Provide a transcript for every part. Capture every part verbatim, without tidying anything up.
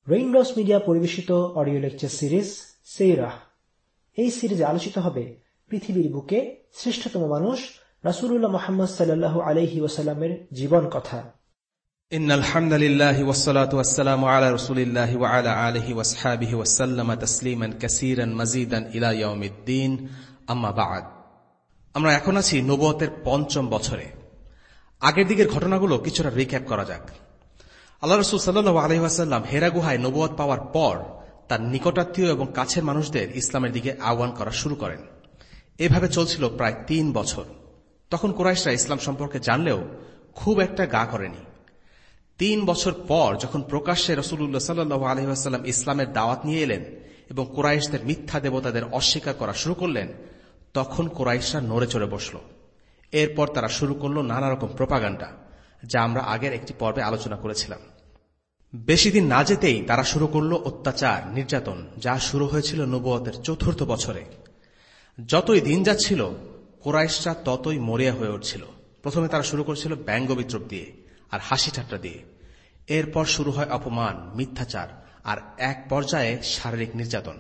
Raindrops Media পরিবেশিত audio lecture series সিরাহ। এই সিরিজে আলোচিত হবে পৃথিবীর বুকে শ্রেষ্ঠতম মানুষ রাসূলুল্লাহ মুহাম্মদ সাল্লাল্লাহু আলাইহি ওয়াসাল্লামের জীবন কথা। ইন্নাল হামদুলিল্লাহি ওয়াসসালাতু ওয়াসসালামু আলা রাসূলিল্লাহি ওয়া আলা আলিহি ওয়া আসহাবিহি ওয়া সাল্লামা তাসলিমান কাসীরান মাজিদান ইলা ইয়াউমিদ্দিন, আম্মা বা'দ। আমরা এখন আছি নবুয়তের পঞ্চম বছরে। আগের দিকের ঘটনাগুলো কিছুটা রিক্যাপ করা যাক। আল্লাহ রাসূল সাল্লাল্লাহু আলাইহি ওয়াসাল্লাম হেরা গুহায় নবুয়ত পাওয়ার পর তার নিকটাত্মীয় এবং কাছের মানুষদের ইসলামের দিকে আহ্বান করা শুরু করেন। এভাবে চলছিল প্রায় তিন বছর। তখন কুরাইশরা ইসলাম সম্পর্কে জানলেও খুব একটা গা করেনি। তিন বছর পর যখন প্রকাশ্যে রাসূলুল্লাহ সাল্লাল্লাহু আলাইহি ওয়াসাল্লাম ইসলামের দাওয়াত নিয়ে এলেন এবং কুরাইশদের মিথ্যা দেবতাদের অস্বীকার করা শুরু করলেন, তখন কুরাইশরা নড়ে চড়ে বসল। এরপর তারা শুরু করল নানা রকম প্রোপাগান্ডা, যা আমরা আগের একটি পর্বে আলোচনা করেছিলাম। বেশি দিন না যেতেই তারা শুরু করল অত্যাচার, নির্যাতন, যা শুরু হয়েছিল নবুয়তের চতুর্থ বছরে। যতই দিন যাচ্ছিল কুরাইশরা ততই মরিয়া হয়ে উঠছিল। প্রথমে তারা শুরু করেছিল ব্যঙ্গ বিদ্রুপ দিয়ে আর হাসি ঠাট্টা দিয়ে। এরপর শুরু হয় অপমান, মিথ্যাচার আর এক পর্যায়ে শারীরিক নির্যাতন।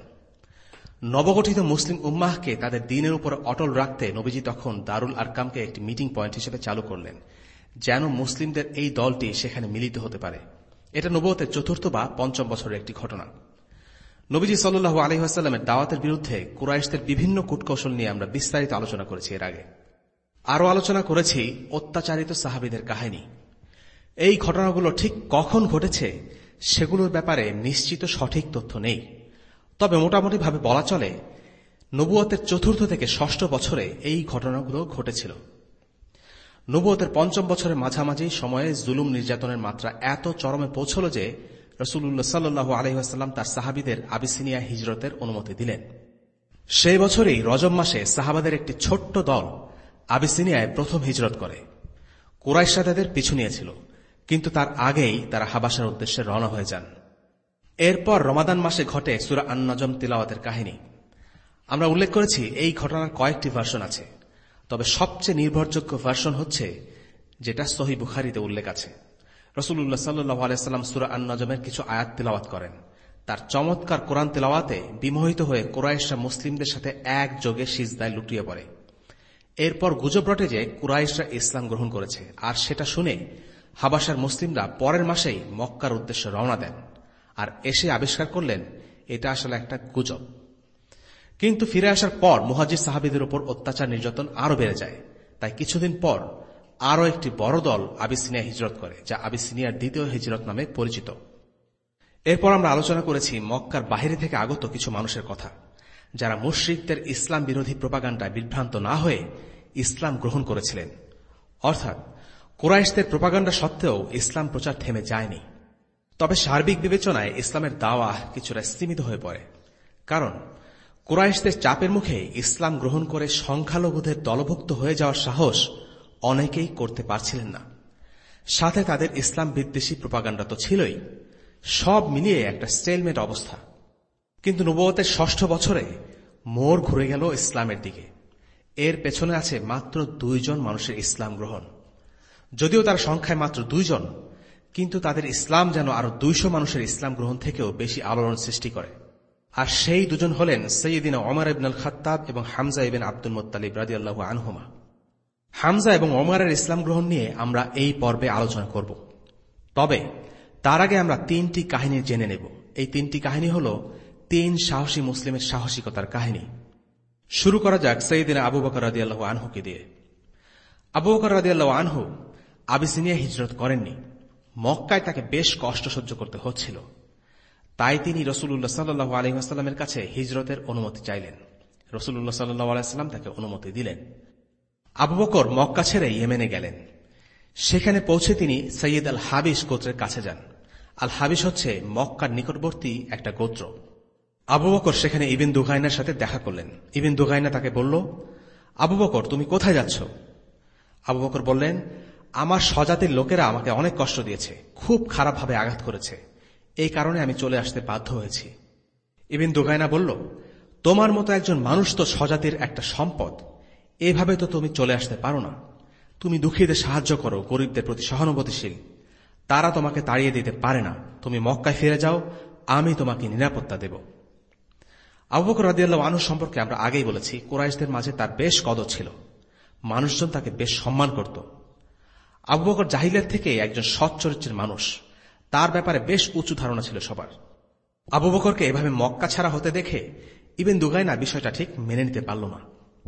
নবগঠিত মুসলিম উম্মাহকে তাদের দ্বীনের উপর অটল রাখতে নবীজি তখন দারুল আরকামকে একটি মিটিং পয়েন্ট হিসেবে চালু করলেন, যেন মুসলিমদের এই দলটি সেখানে মিলিত হতে পারে। এটা নবুয়তের চতুর্থ বা পঞ্চম বছরের একটি ঘটনা। নবীজি সাল্লাল্লাহু আলাইহি ওয়াসাল্লামের দাওয়াতের বিরুদ্ধে কুরাইশদের বিভিন্ন কূটকৌশল নিয়ে আমরা বিস্তারিত আলোচনা করেছি এর আগে। আরও আলোচনা করেছি অত্যাচারিত সাহাবীদের কাহিনী। এই ঘটনাগুলো ঠিক কখন ঘটেছে সেগুলোর ব্যাপারে নিশ্চিত সঠিক তথ্য নেই, তবে মোটামুটিভাবে বলা চলে নবুয়তের চতুর্থ থেকে ষষ্ঠ বছরে এই ঘটনাগুলো ঘটেছিল। নবুয়তের পঞ্চম বছরের মাঝামাঝি সময়ে জুলুম নির্যাতনের মাত্রা এত চরমে পৌঁছল যে রাসূলুল্লাহ সাল্লাল্লাহু আলাইহি ওয়াসাল্লাম তার সাহাবীদের আবিসিনিয়া হিজরতের অনুমতি দিলেন। সেই বছরেই রজব মাসে সাহাবাদের একটি ছোট্ট দল আবিসিনিয়ায় প্রথম হিজরত করে। কুরাইশরা তাদের পিছু নিয়েছিল, কিন্তু তার আগেই তারা হাবাসার উদ্দেশ্যে রওনা হয়ে যান। এরপর রমাদান মাসে ঘটে সূরা আন-নজম তিলাওয়াতের কাহিনী। আমরা উল্লেখ করেছি এই ঘটনার কয়েকটি ভার্সন আছে, তবে সবচেয়ে নির্ভরযোগ্য ভার্সন হচ্ছে যেটা সহিহ বুখারীতে উল্লেখ আছে। রাসূলুল্লাহ সাল্লাল্লাহু আলাইহি ওয়াসাল্লাম সূরা আন-নজমের কিছু আয়াত তিলাওয়াত করেন। তার চমৎকার কোরআন তিলাওয়াতে বিমোহিত হয়ে কুরাইশরা মুসলিমদের সাথে একযোগে সিজদায় লুটিয়ে পড়ে। এরপর গুজব রটে যে কুরাইশরা ইসলাম গ্রহণ করেছে, আর সেটা শুনে হাবাসার মুসলিমরা পরের মাসেই মক্কার উদ্দেশ্যে রওনা দেন আর এসে আবিষ্কার করলেন এটা আসলে একটা গুজব। কিন্তু ফিরে আসার পর মুহাজির সাহাবীদের উপর অত্যাচার নির্যাতন আরও বেড়ে যায়। তাই কিছুদিন পর আরও একটি বড় দল আবিসিনিয়া হিজরত করে, যা আবিসিনিয়ার দ্বিতীয় হিজরত নামে পরিচিত। এরপর আমরা আলোচনা করেছি মক্কার বাহিরে থেকে আগত কিছু মানুষের কথা, যারা মুশরিকদের ইসলাম বিরোধী প্রোপাগান্ডায় বিভ্রান্ত না হয়ে ইসলাম গ্রহণ করেছিলেন। অর্থাৎ কুরাইশদের প্রোপাগান্ডা সত্ত্বেও ইসলাম প্রচার থেমে যায়নি। তবে সার্বিক বিবেচনায় ইসলামের দাওয়া কিছুটা সীমিত হয়ে পড়ে, কারণ কুরাইশদের চাপের মুখে ইসলাম গ্রহণ করে সংখ্যালঘুদের দলভুক্ত হয়ে যাওয়ার সাহস অনেকেই করতে পারছিলেন না। সাথে তাদের ইসলাম বিদ্বেষী প্রোপাগান্ডা তো ছিলই। সব মিলিয়ে একটা স্টেলমেট অবস্থা। কিন্তু নবুয়তের ষষ্ঠ বছরে মোড় ঘুরে গেল ইসলামের দিকে। এর পেছনে আছে মাত্র দুইজন মানুষের ইসলাম গ্রহণ। যদিও তার সংখ্যায় মাত্র দুইজন, কিন্তু তাদের ইসলাম যেন আরো দুইশো মানুষের ইসলাম গ্রহণ থেকেও বেশি আলোড়ন সৃষ্টি করে। আর সেই দুজন হলেন সৈয়দিনা ওমর ইবনে আল খাত্তাব এবং হামজা ইবনে আব্দুল মুত্তালিব রাদিয়াল্লাহু আনহুমা। হামজা এবং ওমরের ইসলাম গ্রহণ নিয়ে আমরা এই পর্বে আলোচনা করব। তবে তার আগে আমরা তিনটি কাহিনী জেনে নেব। এই তিনটি কাহিনী হল তিন সাহসী মুসলিমের সাহসিকতার কাহিনী। শুরু করা যাক সৈয়দিনা আবু বকর রাদিয়াল্লাহু আনহুকে দিয়ে। আবু বকর রাদিয়াল্লাহু আনহু আবিসিনিয়া হিজরত করেননি। মক্কায় তাকে বেশ কষ্ট সহ্য করতে হচ্ছিল। তাই তিনি রাসূলুল্লাহ সাল্লাল্লাহু আলাইহি ওয়াসাল্লামের কাছে হিজরতের অনুমতি চাইলেন। রাসূলুল্লাহ সাল্লাল্লাহু আলাইহি ওয়াসাল্লাম তাকে অনুমতি দিলেন। আবু বকর মক্কা ছেড়ে ইয়েমেনে গেলেন। সেখানে পৌঁছে তিনি সৈয়দ আল হাবিশ গোত্রের কাছে যান। আল হাবিশ হচ্ছে মক্কার নিকটবর্তী একটা গোত্র। আবু বকর সেখানে ইবন দুগাইনার সাথে দেখা করলেন। ইবন দুগাইনা তাকে বলল, আবু বকর, তুমি কোথায় যাচ্ছ? আবু বকর বললেন, আমার স্বজাতির লোকেরা আমাকে অনেক কষ্ট দিয়েছে, খুব খারাপভাবে আঘাত করেছে, এই কারণে আমি চলে আসতে বাধ্য হয়েছি। ইবন দুগাইনা বলল, তোমার মতো একজন মানুষ তো স্বজাতির একটা সম্পদ, এভাবে তো তুমি চলে আসতে পারো না। তুমি দুঃখীদের সাহায্য করো, গরিবদের প্রতি সহানুভূতিশীল, তারা তোমাকে তাড়িয়ে দিতে পারে না। তুমি মক্কায় ফিরে যাও, আমি তোমাকে নিরাপত্তা দেব। আবু বকর রাদিয়াল্লাহু আনহু সম্পর্কে আমরা আগেই বলেছি, কুরাইশদের মাঝে তার বেশ কদর ছিল, মানুষজন তাকে বেশ সম্মান করত। আবু বকর জাহিলিয়াত থেকে একজন সৎ চরিত্রের মানুষ, তার ব্যাপারে বেশ উঁচু ধারণা ছিল সবার। আবু বকরকে এভাবে মক্কা ছাড়া হতে দেখে ইবন দুগাইনা বিষয়টা ঠিক মেনে নিতে পারল না।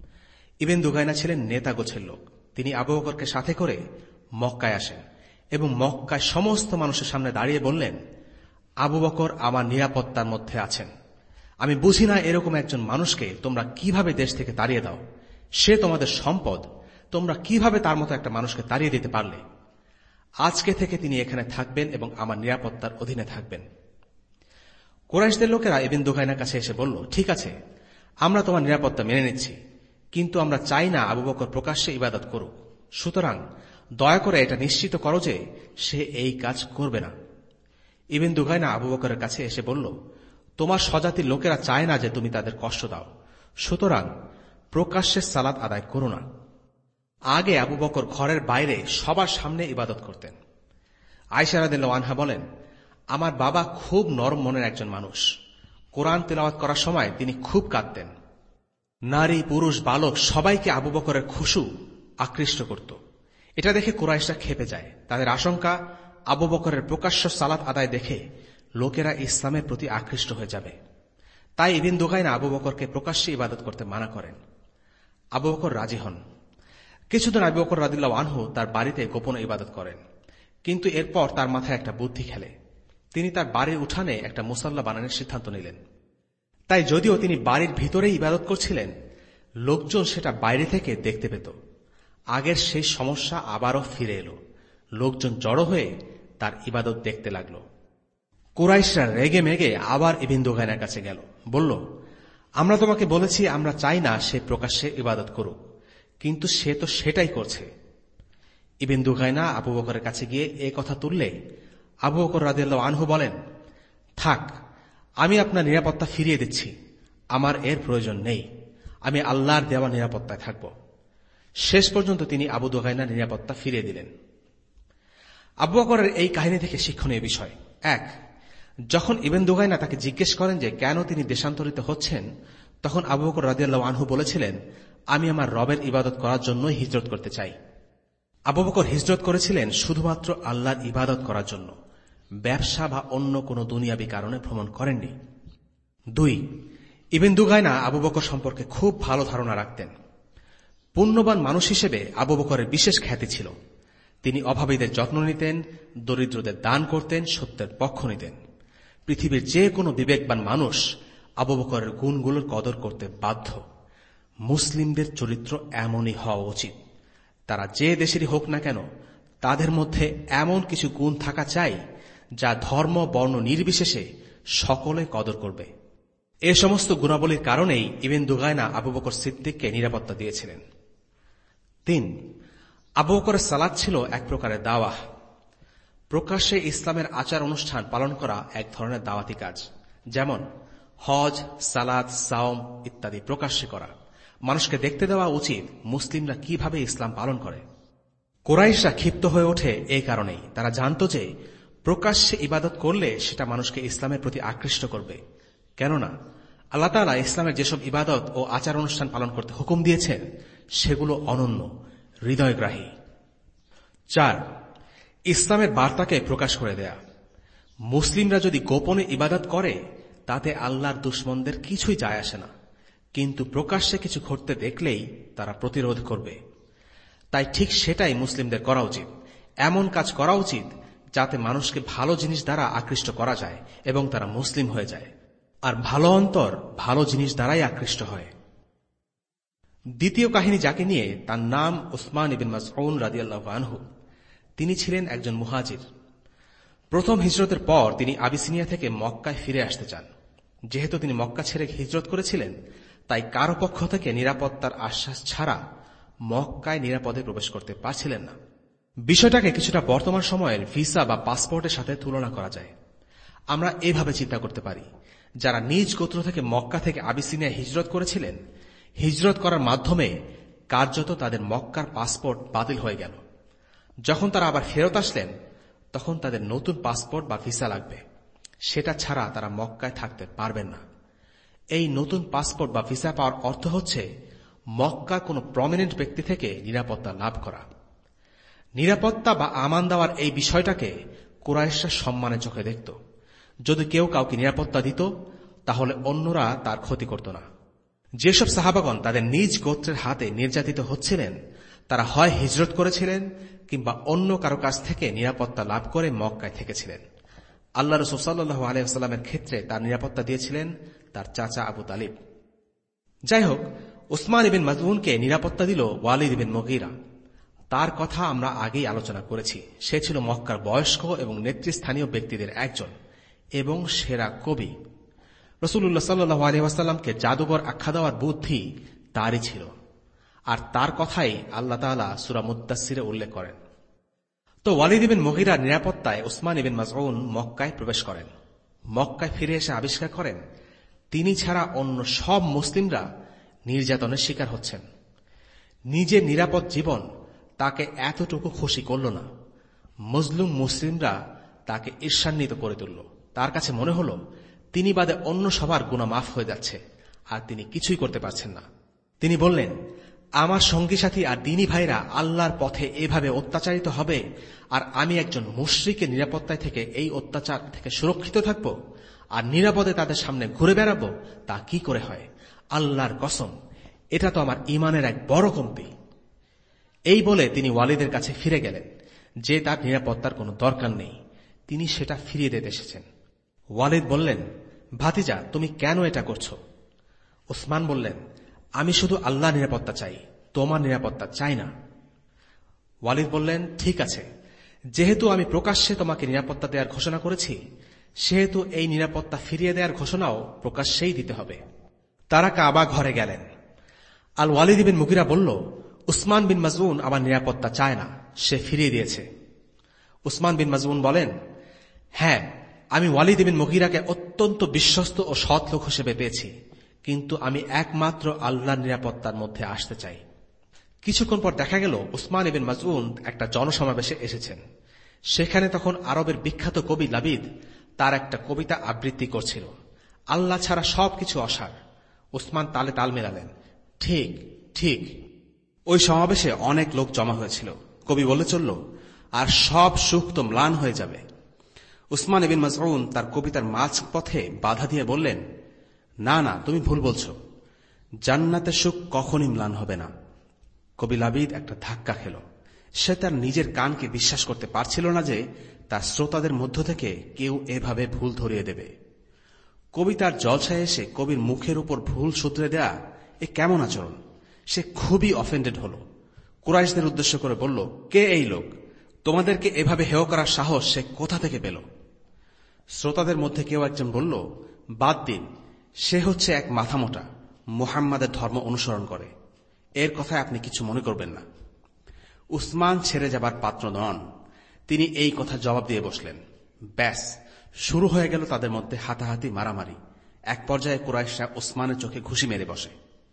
ইবন দুগাইনা ছিলেন নেতা গোছের লোক। তিনি আবু বকরকে সাথে করে মক্কায় আসেন এবং মক্কায় সমস্ত মানুষের সামনে দাঁড়িয়ে বললেন, আবু বকর আমার নিরাপত্তার মধ্যে আছেন। আমি বুঝি না এরকম একজন মানুষকে তোমরা কিভাবে দেশ থেকে তাড়িয়ে দাও। সে তোমাদের সম্পদ, তোমরা কিভাবে তার মতো একটা মানুষকে তাড়িয়ে দিতে পারলে? আজকে থেকে তিনি এখানে থাকবেন এবং আমার নিরাপত্তার অধীনে থাকবেন। কুরাইশদের লোকেরা ইবন দুগাইনার কাছে এসে বলল, ঠিক আছে, আমরা তোমার নিরাপত্তা মেনে নিচ্ছি, কিন্তু আমরা চাই না আবু বকর প্রকাশ্যে ইবাদত করুক। সুতরাং দয়া করে এটা নিশ্চিত করো যে সে এই কাজ করবে না। ইবন দুগাইনা আবু বকরের কাছে এসে বলল, তোমার স্বজাতির লোকেরা চায় না যে তুমি তাদের কষ্ট দাও, সুতরাং প্রকাশ্যে সালাত আদায় করো না। আগে আবু বকর ঘরের বাইরে সবার সামনে ইবাদত করতেন। আয়েশা রাদিয়াল্লাহু আনহা বলেন, আমার বাবা খুব নরম মনের একজন মানুষ। কোরআন তেলাওয়াত করার সময় তিনি খুব কাঁদতেন। নারী, পুরুষ, বালক সবাইকে আবু বকরের খুশু আকৃষ্ট করত। এটা দেখে কুরাইশরা ক্ষেপে যায়। তাদের আশঙ্কা, আবু বকরের প্রকাশ্য সালাত আদায় দেখে লোকেরা ইসলামের প্রতি আকৃষ্ট হয়ে যাবে। তাই ইবন দুগাইনা আবু বকরকে প্রকাশ্যে ইবাদত করতে মানা করেন। আবু বকর রাজি হন। কিছুদিন আবু বকর রাদিয়াল্লাহু আনহু তার বাড়িতে গোপনে ইবাদত করেন, কিন্তু এরপর তার মাথায় একটা বুদ্ধি খেলে। তিনি তার বাড়ির উঠানে একটা মুসাল্লা বানানোর সিদ্ধান্ত নিলেন। তাই যদিও তিনি বাড়ির ভিতরেই ইবাদত করছিলেন, লোকজন সেটা বাইরে থেকে দেখতে পেত। আগের সেই সমস্যা আবারও ফিরে এলো। লোকজন জড়ো হয়ে তার ইবাদত দেখতে লাগল। কুরাইশরা রেগে মেগে আবার ইবন দুগাইনার কাছে গেল, বলল, আমরা তোমাকে বলেছি আমরা চাই না সে প্রকাশ্যে ইবাদত করুক, কিন্তু সে তো সেটাই করছে। ইবন দুগাইনা আবু বকরের কাছে গিয়ে এ কথা তুললে আবু বকর রাদিয়াল্লাহু আনহু বলেন, থাক, আমি আপনার নিরাপত্তা ফিরিয়ে দিচ্ছি, আমার এর প্রয়োজন নেই, আমি আল্লাহর দেওয়া নিরাপত্তায় থাকব। শেষ পর্যন্ত তিনি আবু দুগাইনার নিরাপত্তা ফিরিয়ে দিলেন। আবু বকরের এই কাহিনী থেকে শিক্ষণীয় বিষয় এক, যখন ইবন দুগাইনা তাকে জিজ্ঞেস করেন যে কেন তিনি দেশান্তরিত হচ্ছেন, তখন আবু বকর রাদিয়াল্লাহু আনহু বলেছিলেন, আমি আমার রবের ইবাদত করার জন্যই হিজরত করতে চাই। আবু বকর হিজরত করেছিলেন শুধুমাত্র আল্লাহর ইবাদত করার জন্য, ব্যবসা বা অন্য কোনো দুনিয়াবী কারণে ভ্রমণ করেননি। দুই, ইবন দুগাইনা আবু বকর সম্পর্কে খুব ভালো ধারণা রাখতেন। পুণ্যবান মানুষ হিসেবে আবু বকরের বিশেষ খ্যাতি ছিল। তিনি অভাবীদের যত্ন নিতেন, দরিদ্রদের দান করতেন, সত্যের পক্ষ নিতেন। পৃথিবীর যে কোনো বিবেকবান মানুষ আবু বকরের গুণগুলোর কদর করতে বাধ্য। মুসলিমদের চরিত্র এমনই হওয়া উচিত। তারা যে দেশেরই হোক না কেন, তাদের মধ্যে এমন কিছু গুণ থাকা চাই যা ধর্ম বর্ণ নির্বিশেষে সকলে কদর করবে। এ সমস্ত গুণাবলীর কারণেই ইবন দুগাইনা আবু বকর সিদ্দিককে নিরাপত্তা দিয়েছিলেন। তিন, আবু বকরের সালাত ছিল এক প্রকারের দাওয়াহ। প্রকাশ্যে ইসলামের আচার অনুষ্ঠান পালন করা এক ধরনের দাওয়াতি কাজ, যেমন হজ, সালাত, সাওম ইত্যাদি প্রকাশ্যে করা। মানুষকে দেখতে দেওয়া উচিত মুসলিমরা কিভাবে ইসলাম পালন করে। কুরাইশরা ক্ষিপ্ত হয়ে ওঠে এই কারণেই। তারা জানত যে প্রকাশ্যে ইবাদত করলে সেটা মানুষকে ইসলামের প্রতি আকৃষ্ট করবে, কেননা আল্লাহ তাআলা ইসলামের যেসব ইবাদত ও আচার অনুষ্ঠান পালন করতে হুকুম দিয়েছেন সেগুলো অনন্য, হৃদয়গ্রাহী। চার, ইসলামের বার্তাকে প্রকাশ করে দেয়া। মুসলিমরা যদি গোপনে ইবাদত করে তাতে আল্লাহর দুশমনদের কিছুই যায় আসে না, কিন্তু প্রকাশ্যে কিছু ঘটতে দেখলেই তারা প্রতিরোধ করবে। তাই ঠিক সেটাই মুসলিমদের করা উচিত। এমন কাজ করা উচিত যাতে মানুষকে ভালো জিনিস দ্বারা আকৃষ্ট করা যায় এবং তারা মুসলিম হয়ে যায়, আর ভালো অন্তর ভালো জিনিস দ্বারাই আকৃষ্ট হয়। দ্বিতীয় কাহিনী যাকে নিয়ে, তার নাম উসমান ইবনে মাসউদ রাদিয়াল্লাহু আনহু। তিনি ছিলেন একজন মুহাজির। প্রথম হিজরতের পর তিনি আবিসিনিয়া থেকে মক্কায় ফিরে আসতে চান। যেহেতু তিনি মক্কা ছেড়ে হিজরত করেছিলেন, তাই কারো পক্ষ থেকে নিরাপত্তার আশ্বাস ছাড়া মক্কায় নিরাপদে প্রবেশ করতে পারছিলেন না। বিষয়টাকে কিছুটা বর্তমান সময়ের ভিসা বা পাসপোর্টের সাথে তুলনা করা যায়। আমরা এভাবে চিন্তা করতে পারি, যারা নিজ গোত্র থেকে মক্কা থেকে আবিসিনিয়া হিজরত করেছিলেন, হিজরত করার মাধ্যমে কার্যত তাদের মক্কার পাসপোর্ট বাতিল হয়ে গেল। যখন তারা আবার ফেরত আসলেন, তখন তাদের নতুন পাসপোর্ট বা ভিসা লাগবে। সেটা ছাড়া তারা মক্কায় থাকতে পারবেন না। এই নতুন পাসপোর্ট বা ভিসা পাওয়ার অর্থ হচ্ছে মক্কার কোনো প্রমিনেন্ট ব্যক্তি থেকে নিরাপত্তা লাভ করা। নিরাপত্তা বা আমান দেওয়ার এই বিষয়টাকে কুরাইশরা সম্মানের চোখে দেখত। যদি কেউ কাউকে নিরাপত্তা দিত তাহলে অন্যরা তার ক্ষতি করত না। যেসব সাহাবাগণ তাদের নিজ গোত্রের হাতে নির্যাতিত হচ্ছিলেন তারা হয় হিজরত করেছিলেন কিংবা অন্য কারো কাছ থেকে নিরাপত্তা লাভ করে মক্কায় থেকেছিলেন। আল্লাহ রাসূল সাল্লাল্লাহু আলাইহি ওয়াসাল্লামের ক্ষেত্রে তার নিরাপত্তা দিয়েছিলেন তার চাচা আবু তালিব। যাই হোক, উসমান ইবিন মাজউনকে নিরাপত্তা দিল ওয়ালিদ ইবিন মুগীরা। তার কথা আমরা আগেই আলোচনা করেছি। সে ছিল মক্কার বয়স্ক এবং নেতৃস্থানীয় ব্যক্তিদের একজন এবং সেরা কবি। রাসূলুল্লাহ সাল্লাল্লাহু আলাইহি ওয়াসাল্লামকে জাদুকর আখ্যা দেওয়ার বুদ্ধি তারই ছিল, আর তার কথাই আল্লাহ তাআলা সূরা মুদ্দাসসিরে উল্লেখ করেন। তো ওয়ালিদ ইবিন মুগীরার নিরাপত্তায় উসমান ইবিন মাজউন মক্কায় প্রবেশ করেন। মক্কায় ফিরে এসে আবিষ্কার করেন তিনি ছাড়া অন্য সব মুসলিমরা নির্যাতনের শিকার হচ্ছেন। নিজের নিরাপদ জীবন তাকে এতটুকু খুশি করল না। মজলুম মুসলিমরা তাকে ঈর্ষান্বিত করে তুলল। তার কাছে মনে হল তিনি বাদে অন্য সবার গুনাহ মাফ হয়ে যাচ্ছে, আর তিনি কিছুই করতে পারছেন না। তিনি বললেন, আমার সঙ্গী সাথী আর দ্বীনী ভাইরা আল্লাহর পথে এভাবে অত্যাচারিত হবে, আর আমি একজন মুশরিকের নিরাপত্তায় থেকে এই অত্যাচার থেকে সুরক্ষিত থাকব আর নিরাপদে তাদের সামনে ঘুরে বেড়াবো, তা কি করে হয়? আল্লাহর কসম, এটা তো আমার ঈমানের এক বড় কমতি। এই বলে তিনি ওয়ালিদের কাছে ফিরে গেলেন যে তার নিরাপত্তার কোনো দরকার নেই, তিনি সেটা ফিরিয়ে দিতে এসেছেন। ওয়ালিদ বললেন, ভাতিজা, তুমি কেন এটা করছো? উসমান বললেন, আমি শুধু আল্লাহ নিরাপত্তা চাই, তোমার নিরাপত্তা চাই না। ওয়ালিদ বললেন, ঠিক আছে, যেহেতু আমি প্রকাশ্যে তোমাকে নিরাপত্তা দেওয়ার ঘোষণা করেছি, সেহেতু এই নিরাপত্তা ফিরিয়ে দেওয়ার ঘোষণাও প্রকাশ্যেই দিতে হবে। তারা কাবা ঘরে গেলেন। আল ওয়ালিদ বিন মুগীরা বলল, উসমান বিন মাজউন আমার নিরাপত্তা চায় না, সে ফিরিয়ে দিয়েছে। উসমান বিন মাজউন বলেন, হ্যাঁ, আমি ওয়ালিদ বিন মুগীরাকে অত্যন্ত বিশ্বস্ত ও সৎ লোক হিসেবে পেয়েছি, কিন্তু আমি একমাত্র আল্লাহর নিরাপত্তার মধ্যে আসতে চাই। কিছুক্ষণ পর দেখা গেল উসমান ইবিন মাজউন একটা জনসমাবেশে এসেছেন। সেখানে তখন আরবের বিখ্যাত কবি লাবিদ তার একটা কবিতা আবৃত্তি করছিল। আল্লাহ ছাড়া সবকিছু অসার। উসমান তালে তাল মেলালেন, ঠিক ঠিক। ওই সমাবেশে অনেক লোক জমা হয়েছিল। কবি বলে চলল, আর সব সুখ তো ম্লান হয়ে যাবে। উসমান ইবিন মাজউন তার কবিতার মাঝ পথে বাধা দিয়ে বললেন, না না, তুমি ভুল বলছো, জান্নাতের সুখ কখনই ম্লান হবে না। কবি লাবিদ একটা ধাক্কা খেল। সে তার নিজের কানকে বিশ্বাস করতে পারছিল না যে তার শ্রোতাদের মধ্য থেকে কেউ এভাবে ভুল ধরিয়ে দেবে। কবিতার জলসায় এসে কবির মুখের উপর ভুল শুধরে দেয়া এ কেমন আচরণ? সে খুবই অফেন্ডেড হল। কুরাইশদের উদ্দেশ্য করে বলল, কে এই লোক? তোমাদেরকে এভাবে হেয় করার সাহস সে কোথা থেকে পেল? শ্রোতাদের মধ্যে কেউ একজন বলল, বাদ দিন, সে হচ্ছে এক মাথামোটা, মুহাম্মাদের ধর্ম অনুসরণ করে, এর কথায় আপনি কিছু মনে করবেন না। উসমান ছেড়ে যাবার পাত্র নন। তিনি এই কথা জবাব দিয়ে বসলেন। ব্যাস, শুরু হয়ে গেল তাদের মধ্যে হাতাহাতি, মারামারি। এক পর্যায়ে কুরাইশরা উসমানের চোখে ঘুষি মেরে বসে।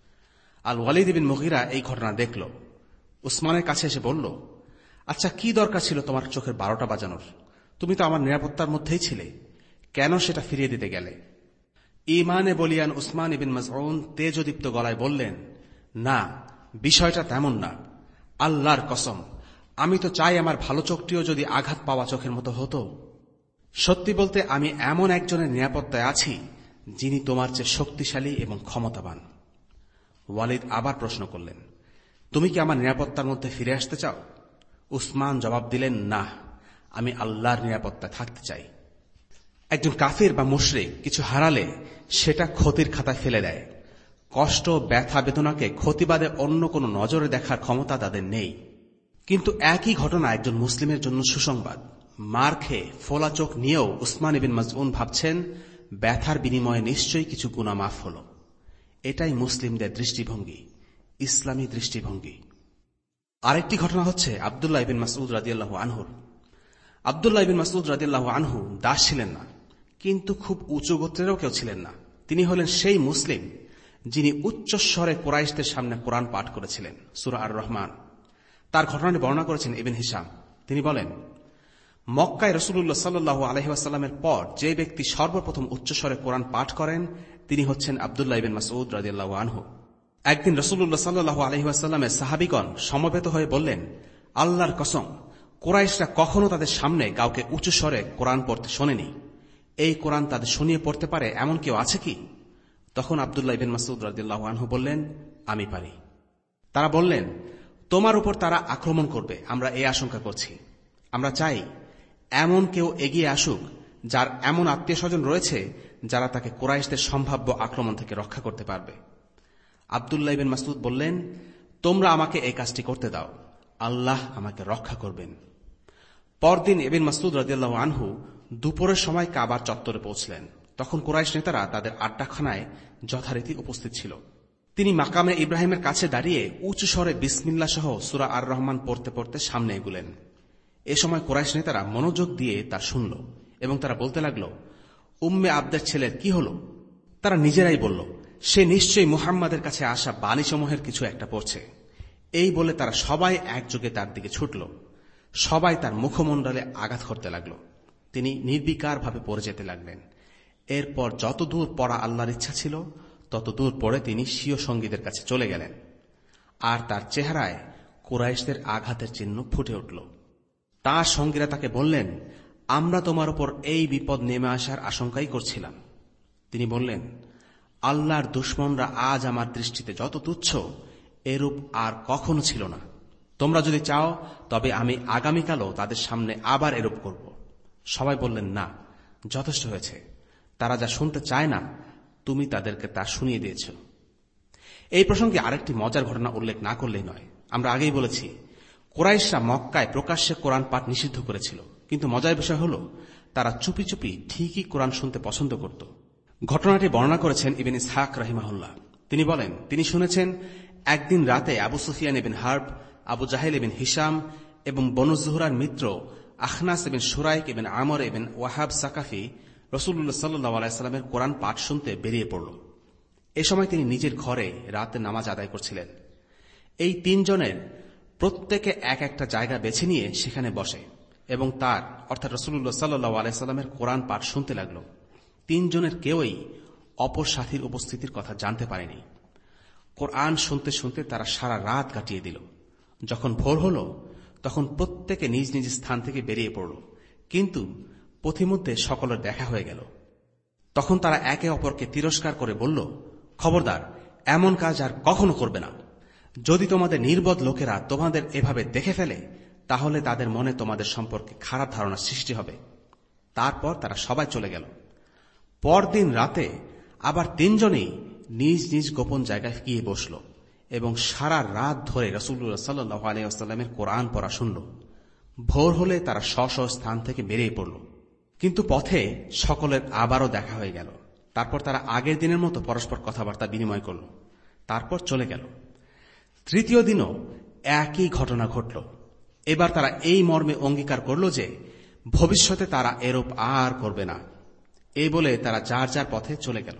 আল ওয়ালিদ বিন মুগীরা এই ঘটনা দেখল। উসমানের কাছে এসে বলল, আচ্ছা, কি দরকার ছিল তোমার চোখের বারোটা বাজানোর? তুমি তো আমার নিরাপত্তার মধ্যেই ছিলে, কেন সেটা ফিরিয়ে দিতে গেলে? ইমানে বলিয়ান উসমান ইবিন মাজউন তেজদীপ্ত গলায় বললেন, না, বিষয়টা তেমন না। আল্লাহর কসম, আমি তো চাই আমার ভালো চোখটিও যদি আঘাত পাওয়া চোখের মতো হতো। সত্যি বলতে আমি এমন একজনের নিরাপত্তায় আছি যিনি তোমার চেয়ে শক্তিশালী এবং ক্ষমতাবান। ওয়ালিদ আবার প্রশ্ন করলেন, তুমি কি আমার নিরাপত্তার মধ্যে ফিরে আসতে চাও? উসমান জবাব দিলেন, না, আমি আল্লাহর নিরাপত্তায় থাকতে চাই। একজন কাফির বা মুশরিক কিছু হারালে সেটা ক্ষতির খাতায় ফেলে দেয়। কষ্ট, ব্যথা, বেদনাকে ক্ষতিবাদে অন্য কোনো নজরে দেখার ক্ষমতা তাদের নেই। কিন্তু একই ঘটনা একজন মুসলিমের জন্য সুসংবাদ। মার খেয়ে ফোলা চোখ নিয়েও উসমান ইবিন মাজউন ভাবছেন, ব্যথার বিনিময়ে নিশ্চয়ই কিছু গুনাহ মাফ হল। এটাই মুসলিমদের দৃষ্টিভঙ্গি, ইসলামী দৃষ্টিভঙ্গি। আরেকটি ঘটনা হচ্ছে আব্দুল্লাহ ইবিন মাসউদ রাদিয়াল্লাহু আনহুর। আব্দুল্লাহ ইবিন মাসউদ রাদিয়াল্লাহু আনহু দাস ছিলেন না, কিন্তু খুব উঁচু গোত্রেরও কেউ ছিলেন না। তিনি হলেন সেই মুসলিম যিনি উচ্চস্বরে কুরাইশদের সামনে কোরআন পাঠ করেছিলেন, সূরা আর রহমান। তার ঘটনাটি বর্ণনা করেছেন ইবনে হিশাম। তিনি বলেন, মক্কায় রাসূলুল্লাহ সাল্লাল্লাহু আলাইহি ওয়াসাল্লামের পর যে ব্যক্তি সর্বপ্রথম উচ্চস্বরে কোরআন পাঠ করেন তিনি হচ্ছেন আব্দুল্লাহ ইবনে মাসউদ রাদিয়াল্লাহু আনহু। একদিন রাসূলুল্লাহ সাল্লাল্লাহু আলাইহি ওয়াসাল্লামের সাহাবীগণ সমবেত হয়ে বললেন, আল্লাহর কসম, কুরাইশরা কখনো তাদের সামনে কাউকে উঁচু স্বরে কোরআন পড়তে শোনেনি। এই কোরআন তাদের শুনিয়ে পড়তে পারে এমন কেউ আছে কি? তখন আব্দুল্লাহ ইবনে মাসউদ রাদিয়াল্লাহু আনহু বললেন, আমি পারি। তারা বললেন, তোমার উপর তারা আক্রমণ করবে, আমরা এই আশঙ্কা করছি। আমরা চাই এমন কেউ এগিয়ে আসুক যার এমন আত্মীয় স্বজন রয়েছে যারা তাকে কুরাইশদের সম্ভাব্য আক্রমণ থেকে রক্ষা করতে পারবে। আব্দুল্লাহ ইবনে মাসউদ বললেন, তোমরা আমাকে এই কাজটি করতে দাও, আল্লাহ আমাকে রক্ষা করবেন। পরদিন ইবনে মাসউদ রাদিয়াল্লাহু আনহু দুপুরের সময় কাবার চত্বরে পৌঁছলেন। তখন কুরাইশ নেতারা তাদের আড্ডাখানায় যথারীতি উপস্থিত ছিল। তিনি মাকামে ইব্রাহিমের কাছে দাঁড়িয়ে উঁচু স্বরে বিসমিল্লাহ সহ সূরা আর রহমান পড়তে পড়তে সামনে এগুলেন। এ সময় কুরাইশ নেতারা মনোযোগ দিয়ে তা শুনল এবং তারা বলতে লাগল, উম্মে আব্দের ছেলের কি হল? তারা নিজেরাই বলল, সে নিশ্চয়ই মুহাম্মাদের কাছে আসা বাণীসমূহের কিছু একটা পড়ছে। এই বলে তারা সবাই একযোগে তার দিকে ছুটল। সবাই তার মুখমণ্ডলে আঘাত করতে লাগল। তিনি নির্বিকারভাবে পড়ে যেতে লাগলেন। এরপর যত দূর পড়া আল্লাহর ইচ্ছা ছিল তত দূর পড়ে তিনি স্বীয় সঙ্গীদের কাছে চলে গেলেন। আর তার চেহারায় কুরাইশদের আঘাতের চিহ্ন ফুটে উঠল। তার সঙ্গীরা তাকে বললেন, আমরা তোমার উপর এই বিপদ নেমে আসার আশঙ্কাই করছিলাম। তিনি বললেন, আল্লাহর দুশমনরা আজ আমার দৃষ্টিতে যত তুচ্ছ এরূপ আর কখনো ছিল না। তোমরা যদি চাও তবে আমি আগামীকালও তাদের সামনে আবার এরূপ করব। সবাই বললেন, না, যথেষ্ট হয়েছে। তারা যা শুনতে চায় না তুমি তাদেরকে তা শুনিয়ে দিয়েছ। এই প্রসঙ্গে আরেকটি মজার ঘটনা উল্লেখ না করলেই নয়। আমরা আগেই বলেছি, কুরাইশরা মক্কায় প্রকাশ্যে কোরআন পাঠ নিষিদ্ধ করেছিল, কিন্তু মজার বিষয় হল তারা চুপি চুপি ঠিকই কোরআন শুনতে পছন্দ করত। ঘটনাটি বর্ণনা করেছেন ইবনে ইসহাক রাহিমাহুল্লাহ। তিনি বলেন, তিনি শুনেছেন একদিন রাতে আবু সুফিয়ান ইবনে হারব, আবু জাহেল ইবনে হিশাম এবং বনু জুহরার মিত্র আখনাস ইবনে শুরাইক ইবনে আমর ইবনে ওয়াহাব সাকাফি রাসূলুল্লাহ সাল্লাল্লাহু আলাইহি ওয়াসাল্লামের কোরআন পাঠ শুনতে বেরিয়ে পড়ল। এ সময় তিনি নিজের ঘরে রাতে নামাজ আদায় করছিলেন। এই তিনজনের প্রত্যেকে এক একটা জায়গা বেছে নিয়ে সেখানে বসে এবং তার অর্থাৎ রাসূলুল্লাহ সাল্লাল্লাহু আলাইহি ওয়াসাল্লামের কোরআন পাঠ শুনতে লাগল। তিনজনের কেউই অপর সাথীর উপস্থিতির কথা জানতে পারেনি। কোরআন শুনতে শুনতে তারা সারা রাত কাটিয়ে দিল। যখন ভোর হল তখন প্রত্যেকে নিজ নিজ স্থান থেকে বেরিয়ে পড়ল, কিন্তু পথিমধ্যে সকলের দেখা হয়ে গেল। তখন তারা একে অপরকে তিরস্কার করে বলল, খবরদার, এমন কাজ আর কখনো করবে না। যদি তোমাদের নির্বোধ লোকেরা তোমাদের এভাবে দেখে ফেলে তাহলে তাদের মনে তোমাদের সম্পর্কে খারাপ ধারণা সৃষ্টি হবে। তারপর তারা সবাই চলে গেল। পরদিন রাতে আবার তিনজনেই নিজ নিজ গোপন জায়গায় গিয়ে বসল এবং সারা রাত ধরে রাসূলুল্লাহ সাল্লাল্লাহু আলাইহি ওয়াসাল্লামের কোরআন পড়া শুনল। ভোর হলে তারা স্ব স্ব স্থান থেকে বেরিয়ে পড়ল, কিন্তু পথে সকলের আবারও দেখা হয়ে গেল। তারপর তারা আগের দিনের মতো পরস্পর কথাবার্তা বিনিময় করল, তারপর চলে গেল। তৃতীয় দিনও একই ঘটনা ঘটল। এবার তারা এই মর্মে অঙ্গীকার করল যে ভবিষ্যতে তারা এরূপ আর করবে না। এই বলে তারা যার যার পথে চলে গেল।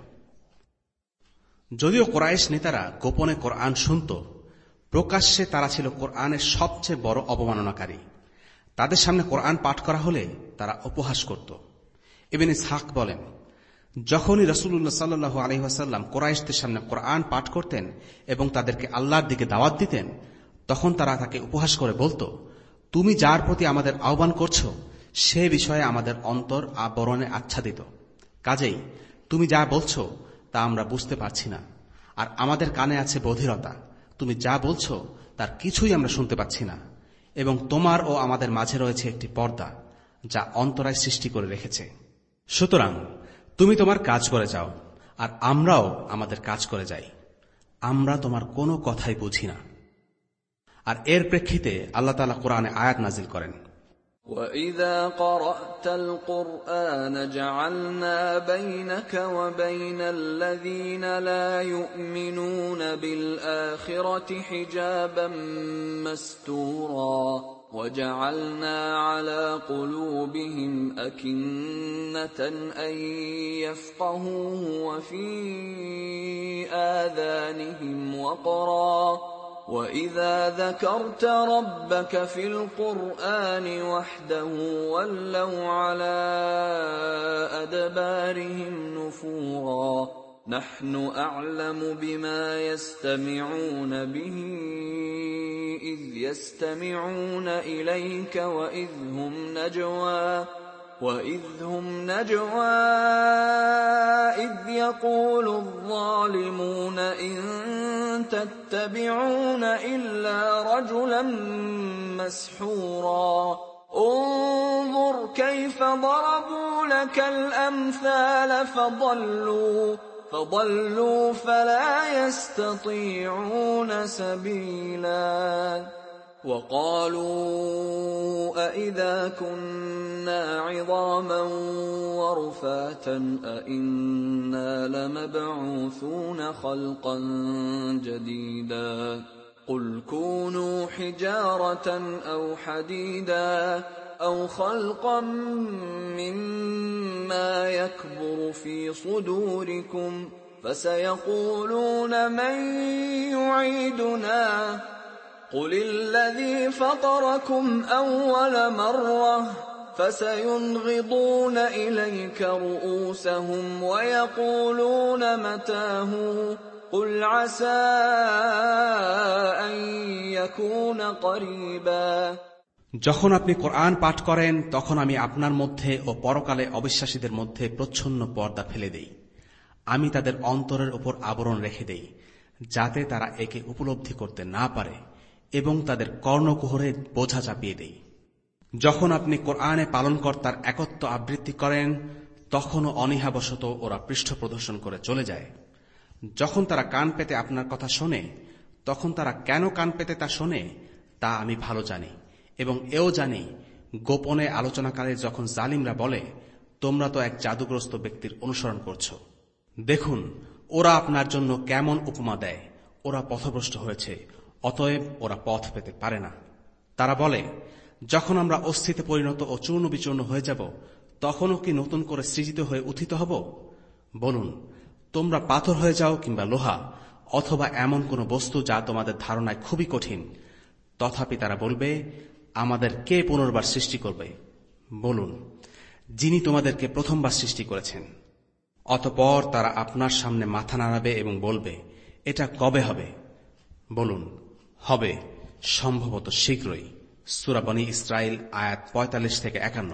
যদিও কুরাইশ নেতারা গোপনে কোরআন শুনত, প্রকাশ্যে তারা ছিল কোরআনের সবচেয়ে বড় অবমাননাকারী। তাদের সামনে কোরআন পাঠ করা হলে তারা উপহাস করত। ইবনে ইসহাক বলেন, যখনই রাসূলুল্লাহ সাল্লাল্লাহু আলাইহি ওয়াসাল্লাম কুরাইশদের সামনে কোরআন পাঠ করতেন এবং তাদেরকে আল্লাহর দিকে দাওয়াত দিতেন, তখন তারা তাকে উপহাস করে বলত, তুমি যার প্রতি আমাদের আহ্বান করছো সে বিষয়ে আমাদের অন্তর আবরণে আচ্ছাদিত। কাজেই তুমি যা বলছো তা আমরা বুঝতে পারছি না, আর আমাদের কানে আছে বধিরতা। তুমি যা বলছো তার কিছুই আমরা শুনতে পাচ্ছি না, এবং তোমার ও আমাদের মাঝে রয়েছে একটি পর্দা যা অন্তরায় সৃষ্টি করে রেখেছে। সুতরাং তুমি তোমার কাজ করে যাও, আর আমরাও আমাদের কাজ করে যাই। আমরা তোমার কোনো কথাই বুঝি না। আর এর প্রেক্ষিতে আল্লাহ তাআলা কোরআনে আয়াত নাজিল করেন, وَإِذَا قَرَأْتَ الْقُرْآنَ جَعَلْنَا بَيْنَكَ وَبَيْنَ الَّذِينَ لَا يُؤْمِنُونَ بِالْآخِرَةِ حِجَابًا مَسْتُورًا وَجَعَلْنَا عَلَى قُلُوبِهِمْ أَكِنَّةً أَن يَفْقَهُوهُ وَفِي آذَانِهِمْ وَقْرًا وَإِذَا ذَكَرْتَ رَبَّكَ فِي الْقُرْآنِ وَحْدَهُ وَلَّوْا عَلَى أَدْبَارِهِمْ نُفُورًا نَحْنُ أَعْلَمُ بِمَا يَسْتَمِعُونَ بِهِ إِذْ يَسْتَمِعُونَ إِلَيْكَ وَإِذْ هُمْ نَجْوَى وَإِذْ هُمْ نَجْوَى إِذْ يَقُولُ الظَّالِمُونَ إِن تَتَّبِعُونَ إِلَّا رَجُلًا مَّسْحُورًا انظُرْ كَيْفَ ضَرَبُوا لَكَ الْأَمْثَالَ فَضَلُّوا فَضَلُّوا فَلَا يَسْتَطِيعُونَ سَبِيلًا وَقَالُوا أَإِذَا كُنَّا عِظَامًا وَرُفَاتًا أَإِنَّا لَمَبْعُوثُونَ خَلْقًا جَدِيدًا قُلْ كُونُوا حِجَارَةً أَوْ حَدِيدًا أَوْ خَلْقًا مِّمَّا يَكْبُرُ فِي صُدُورِكُمْ فَسَيَقُولُونَ مَن يُعِيدُنَا قُلِ الَّذِي فَطَرَكُمْ أَوَّلَ مَرَّةٍ فَسَيُنْغِضُونَ إِلَيْكَ رُءُوسَهُمْ وَيَقُولُونَ مَتَىٰ هُوَ قُلْ عَسَىٰ أَن يَكُونَ قَرِيبًا যখন আপনি কোরআন পাঠ করেন তখন আমি আপনার মধ্যে ও পরকালে অবিশ্বাসীদের মধ্যে প্রচ্ছন্ন পর্দা ফেলে দেই। আমি তাদের অন্তরের উপর আবরণ রেখে দেই যাতে তারা একে উপলব্ধি করতে না পারে এবং তাদের কর্ণকুহরে বোঝা চাপিয়ে দেই। যখন আপনি কোরআনে পালনকর্তার একত্ব আবৃত্তি করেন তখনও অনীহাবশত ওরা পৃষ্ঠ প্রদর্শন করে চলে যায়। যখন তারা কান পেতে আপনার কথা শোনে তখন তারা কেন কান পেতে তা শোনে তা আমি ভালো জানি এবং এও জানি গোপনে আলোচনাকালে যখন জালিমরা বলে তোমরা তো এক জাদুগ্রস্ত ব্যক্তির অনুসরণ করছ, দেখুন ওরা আপনার জন্য কেমন উপমা দেয়। ওরা পথভ্রষ্ট হয়েছে, অতএব ওরা পথ পেতে পারে না। তারা বলে যখন আমরা অস্থিতে পরিণত ও চূর্ণ বিচূর্ণ হয়ে যাব তখনও কি নতুন করে সৃজিত হয়ে উত্থিত হব? বলুন তোমরা পাথর হয়ে যাও কিংবা লোহা অথবা এমন কোন বস্তু যা তোমাদের ধারণায় খুবই কঠিন। তথাপি তারা বলবে আমাদের কে পুনর্বার সৃষ্টি করবে? বলুন যিনি তোমাদেরকে প্রথমবার সৃষ্টি করেছেন। অতঃপর তারা আপনার সামনে মাথা নাড়াবে এবং বলবে এটা কবে হবে? বলুন হবে সম্ভবত শীঘ্রই। সূরা বনী ইসরাইল আয়াত পঁয়তাল্লিশ থেকে একান্ন।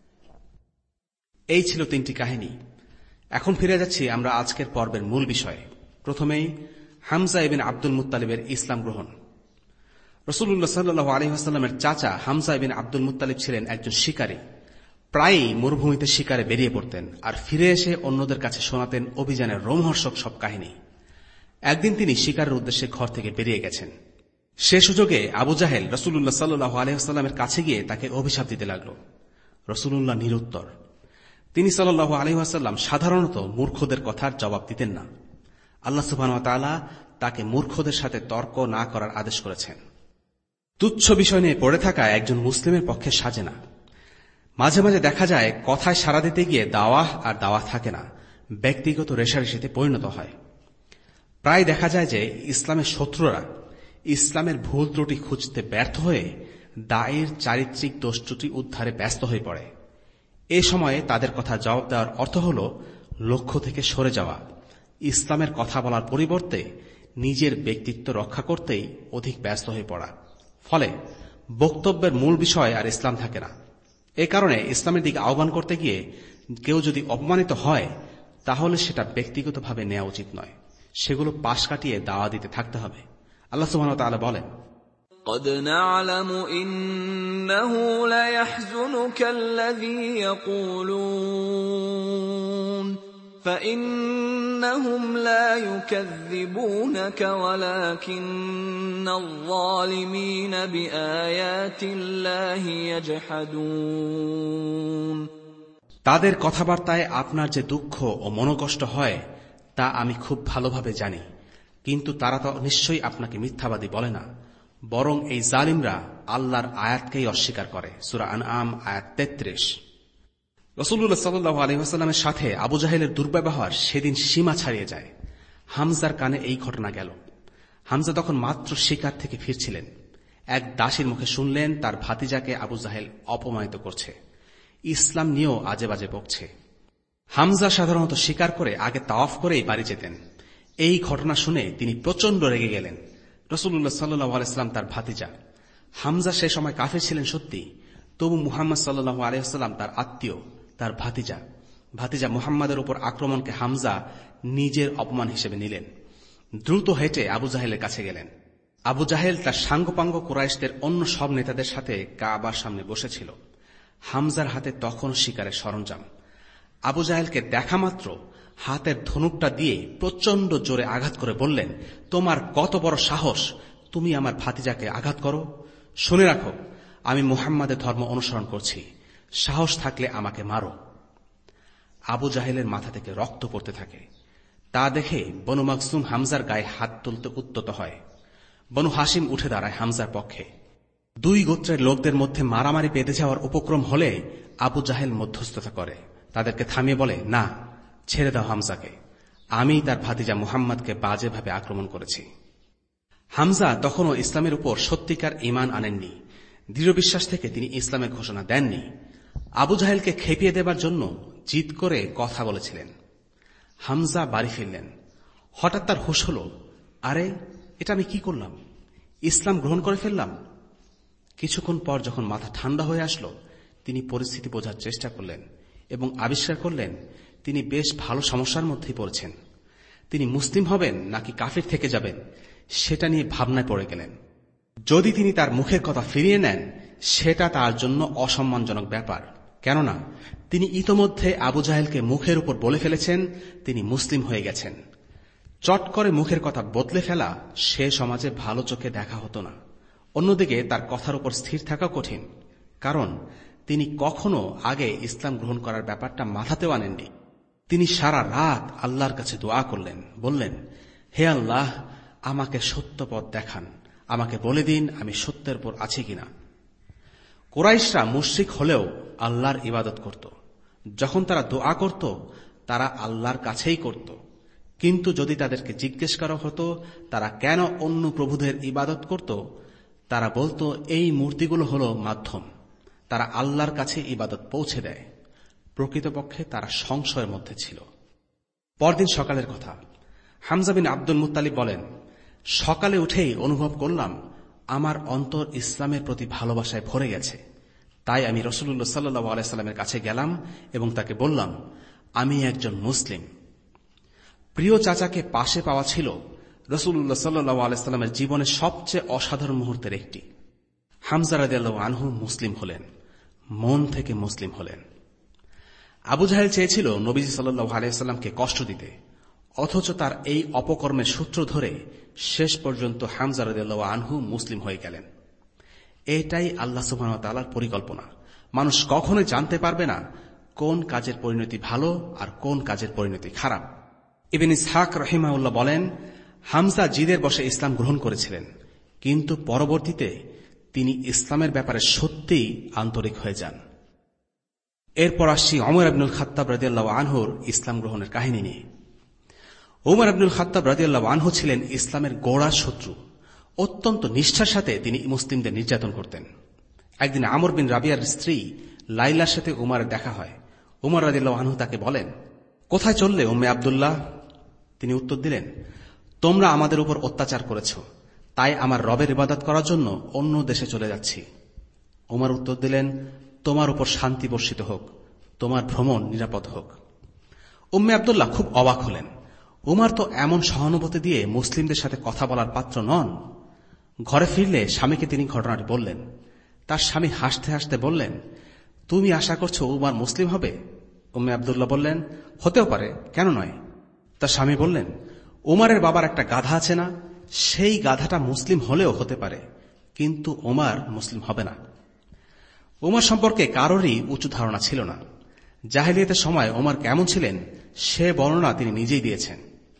এই ছিল তিনটি কাহিনী। এখন ফিরে যাচ্ছি আমরা আজকের পর্বের মূল বিষয়ে। প্রথমেই হামজা ইবিন আব্দুল মুত্তালিবের ইসলাম গ্রহণ। রাসূলুল্লাহ সাল্লাল্লাহু আলাইহি ওয়াসাল্লামের চাচা হামজা ইবিন আব্দুল মুত্তালিব ছিলেন একজন শিকারী। প্রায়ই মরুভূমিতে শিকারে বেরিয়ে পড়তেন আর ফিরে এসে অন্যদের কাছে শোনাতেন অভিযানের রোমহর্ষক সব কাহিনী। একদিন তিনি শিকারের উদ্দেশ্যে ঘর থেকে বেরিয়ে গেছেন। সে সুযোগে আবু জাহেল রাসূলুল্লাহ সাল্লাল্লাহু আলাইহি ওয়াসাল্লামের কাছে গিয়ে তাকে অভিশাপ দিতে লাগল। রাসূলুল্লাহ নিরুত্তর। তিনি সাল্লাল্লাহু আলাইহি ওয়াসাল্লাম সাধারণত মূর্খদের কথার জবাব দিতেন না। আল্লাহ সুবহানাহু ওয়া তাআলা তাকে মূর্খদের সাথে তর্ক না করার আদেশ করেছেন। তুচ্ছ বিষয় নিয়ে পড়ে থাকা একজন মুসলিমের পক্ষে সাজে না। মাঝে মাঝে দেখা যায় কথায় সাড়া দিতে গিয়ে দাওয়াহ আর দাওয়া থাকে না, ব্যক্তিগত রেষারেষিতে পরিণত হয়। প্রায় দেখা যায় যে ইসলামের শত্রুরা ইসলামের ভুল ত্রুটি খুঁজতে ব্যর্থ হয়ে দায়ের চারিত্রিক দোষ ত্রুটি উদ্ধারে ব্যস্ত হয়ে পড়ে। এ সময়ে তাদের কথা জবাব দেওয়ার অর্থ হল লক্ষ্য থেকে সরে যাওয়া, ইসলামের কথা বলার পরিবর্তে নিজের ব্যক্তিত্ব রক্ষা করতেই অধিক ব্যস্ত হয়ে পড়া। ফলে বক্তব্যের মূল বিষয় আর ইসলাম থাকে না। এ কারণে ইসলামের দিকে আহ্বান করতে গিয়ে কেউ যদি অপমানিত হয় তাহলে সেটা ব্যক্তিগতভাবে নেওয়া উচিত নয়, সেগুলো পাশ কাটিয়ে দাওয়া দিতে থাকতে হবে। আল্লাহ সুবহানাহু ওয়া তাআলা বলেন قد نعلم إنه ليحزنك الذي يقولون فإنهم لا يكذبونك ولكن الظالمين بآيات الله يجحدون তাদের কথাবার্তায় আপনার যে দুঃখ ও মনোকষ্ট হয় তা আমি খুব ভালোভাবে জানি, কিন্তু তারা তো নিশ্চয়ই আপনাকে মিথ্যাবাদী বলে না, বরং এই জালিমরা আল্লাহর আয়াতকেই অস্বীকার করে। সূরা আনআম আয়াত তেত্রিশ। রাসূলুল্লাহ সাল্লাল্লাহু আলাইহি ওয়াসাল্লামের সাথে আবু জাহেলের দুর্ব্যবহার সেদিন সীমা ছাড়িয়ে যায়। হামজার কানে এই ঘটনা গেল। হামজা তখন মাত্র শিকার থেকে ফিরছিলেন। এক দাসীর মুখে শুনলেন তার ভাতিজাকে আবু জাহেল অপমানিত করছে, ইসলাম নিয়েও আজে বাজে বকছে। হামজা সাধারণত শিকার করে আগে তাওয়াফ করেই বাড়ি যেতেন। এই ঘটনা শুনে তিনি প্রচন্ড রেগে গেলেন। রাসূলুল্লাহ সাল্লাল্লাহু আলাইহি ওয়াসাল্লাম তার ভাতিজা। হামজা সে সময় কাফির ছিলেন সত্যি, তবু মুহাম্মদ সাল্লাল্লাহু আলাইহি ওয়াসাল্লাম তার আত্মীয়, তার ভাতিজা। ভাতিজা মুহাম্মাদের উপর আক্রমণকে হামজা নিজের অপমান হিসেবে নিলেন। দ্রুত হেঁটে আবু জাহেলের কাছে গেলেন। আবু জাহেল তার সাঙ্গপাঙ্গ কুরাইশদের অন্য সব নেতাদের সাথে কাবার সামনে বসেছিল। হামজার হাতে তখন শিকারের সরঞ্জাম। আবু জাহেলকে দেখা মাত্র হাতের ধনুকটা দিয়ে প্রচন্ড জোরে আঘাত করে বললেন, তোমার কত বড় সাহস, তুমি আমার ভাতিজাকে আঘাত করো? শুনে রাখো, আমি মুহাম্মাদের ধর্ম অনুসরণ করছি, সাহস থাকলে আমাকে মারো। আবু জাহেলের মাথা থেকে রক্ত পড়তে থাকে। তা দেখে বনু মাকসুম হামজার গায়ে হাত তুলতে উদ্যত হয়। বনু হাসিম উঠে দাঁড়ায় হামজার পক্ষে। দুই গোত্রের লোকদের মধ্যে মারামারি বেঁধে যাওয়ার উপক্রম হলে আবু জাহেল মধ্যস্থতা করে, তাদেরকে থামিয়ে বলে, না, ছেড়ে দাও হামজাকে, আমি তার ভাতিজা মুহাম্মদকে বাজেভাবে আক্রমণ করেছি। হামজা তখনও ইসলামের উপর সত্যিকার ঈমান আনেননি। দৃঢ় বিশ্বাস থেকে তিনি ইসলামের ঘোষণা দেননি। আবু জাহেলকে খেপিয়ে দেবার জন্য জিদ করে কথা বলেছিলেন। হামজা বাড়ি ফিরলেন। হঠাৎ তার হুঁশ হল, আরে এটা আমি কি করলাম, ইসলাম গ্রহণ করে ফেললাম। কিছুক্ষণ পর যখন মাথা ঠান্ডা হয়ে আসলো, তিনি পরিস্থিতি বোঝার চেষ্টা করলেন এবং আবিষ্কার করলেন তিনি বেশ ভালো সমস্যার মধ্যেই পড়েছেন। তিনি মুসলিম হবেন নাকি কাফির থেকে যাবেন সেটা নিয়ে ভাবনায় পড়ে গেলেন। যদি তিনি তার মুখের কথা ফিরিয়ে নেন সেটা তার জন্য অসম্মানজনক ব্যাপার, কেননা তিনি ইতোমধ্যে আবু জাহেলকে মুখের উপর বলে ফেলেছেন তিনি মুসলিম হয়ে গেছেন। চট করে মুখের কথা বদলে ফেলা সে সমাজে ভালো চোখে দেখা হতো না। অন্যদিকে তার কথার উপর স্থির থাকা কঠিন, কারণ তিনি কখনো আগে ইসলাম গ্রহণ করার ব্যাপারটা মাথাতেও আনেননি। তিনি সারা রাত আল্লাহর কাছে দোয়া করলেন, বললেন, হে আল্লাহ, আমাকে সত্য পথ দেখান, আমাকে বলে দিন আমি সত্যের উপর আছি কিনা। কুরাইশরা মুশরিক হলেও আল্লাহর ইবাদত করত। যখন তারা দোয়া করত তারা আল্লাহর কাছেই করত, কিন্তু যদি তাদেরকে জিজ্ঞেস করা হতো তারা কেন অন্য প্রভুদের ইবাদত করত, তারা বলতো এই মূর্তিগুলো হল মাধ্যম, তারা আল্লাহর কাছে ইবাদত পৌঁছে দেয়। প্রকৃতপক্ষে তারা সংশয়ের মধ্যে ছিল। পরদিন সকালের কথা, হামজা বিন আব্দুল মুত্তালিব বলেন, সকালে উঠেই অনুভব করলাম আমার অন্তর ইসলামের প্রতি ভালোবাসায় ভরে গেছে। তাই আমি রাসূলুল্লাহ সাল্লাল্লাহু আলাইহি ওয়াসাল্লামের কাছে গেলাম এবং তাকে বললাম, আমি একজন মুসলিম। প্রিয় চাচাকে পাশে পাওয়া ছিল রাসূলুল্লাহ সাল্লাল্লাহু আলাইহি ওয়াসাল্লামের জীবনের সবচেয়ে অসাধারণ মুহূর্তের একটি। হামজা রাদিয়াল্লাহু আনহু মুসলিম হলেন, মন থেকে মুসলিম হলেন। আবু জাহেল চেয়েছিল নবীজি সাল্লাল্লাহু আলাইহি ওয়াসাল্লামকে কষ্ট দিতে, অথচ তার এই অপকর্মের সূত্র ধরে শেষ পর্যন্ত হামজা রাদিয়াল্লাহু আনহু মুসলিম হয়ে গেলেন। এটাই আল্লাহ সুবহানাহু ওয়া তাআলার পরিকল্পনা। মানুষ কখনোই জানতে পারবে না কোন কাজের পরিণতি ভালো আর কোন কাজের পরিণতি খারাপ। ইবনে ইসহাক রাহিমাহুল্লাহ বলেন, হামজা জিদের বশে ইসলাম গ্রহণ করেছিলেন, কিন্তু পরবর্তীতে তিনি ইসলামের ব্যাপারে সত্যিই আন্তরিক হয়ে যান। এরপর আসছি ওমর ইবনুল খাত্তাব রাদিয়াল্লাহু আনহুর ইসলাম গ্রহণের কাহিনী নিয়ে। ওমর ইবনুল খাত্তাব রাদিয়াল্লাহু আনহু ছিলেন ইসলামের গোড়া শত্রু। অত্যন্ত নিষ্ঠার সাথে তিনি মুসলিমদের নির্যাতন করতেন। একদিন আমর বিন রাবিয়ার স্ত্রী লাইলার সাথে উমরের দেখা হয়। উমর রাদিয়াল্লাহু আনহু তাকে বলেন, কোথায় চললে উম্মে আব্দুল্লাহ? তিনি উত্তর দিলেন, তোমরা আমাদের উপর অত্যাচার করেছ, তাই আমার রবের ইবাদত করার জন্য অন্য দেশে চলে যাচ্ছি। উমর উত্তর দিলেন, তোমার উপর শান্তি বর্ষিত হোক, তোমার ভ্রমণ নিরাপদ হোক। উম্মে আব্দুল্লাহ খুব অবাক হলেন। উমর তো এমন সহানুভূতি দিয়ে মুসলিমদের সাথে কথা বলার পাত্র নন। ঘরে ফিরলে স্বামীকে তিনি ঘটনাটি বললেন। তার স্বামী হাসতে হাসতে বললেন, তুমি আশা করছো উমর মুসলিম হবে? উম্মে আব্দুল্লাহ বললেন, হতেও পারে, কেন নয়। তার স্বামী বললেন, উমরের বাবার একটা গাধা আছে না, সেই গাধাটা মুসলিম হলেও হতে পারে, কিন্তু উমর মুসলিম হবে না। উমর সম্পর্কে কারোরই উঁচু ধারণা ছিল না। জাহেলিয়াতের সময় উমর কেমন ছিলেন সে বর্ণনা তিনি নিজেই দিয়েছেন।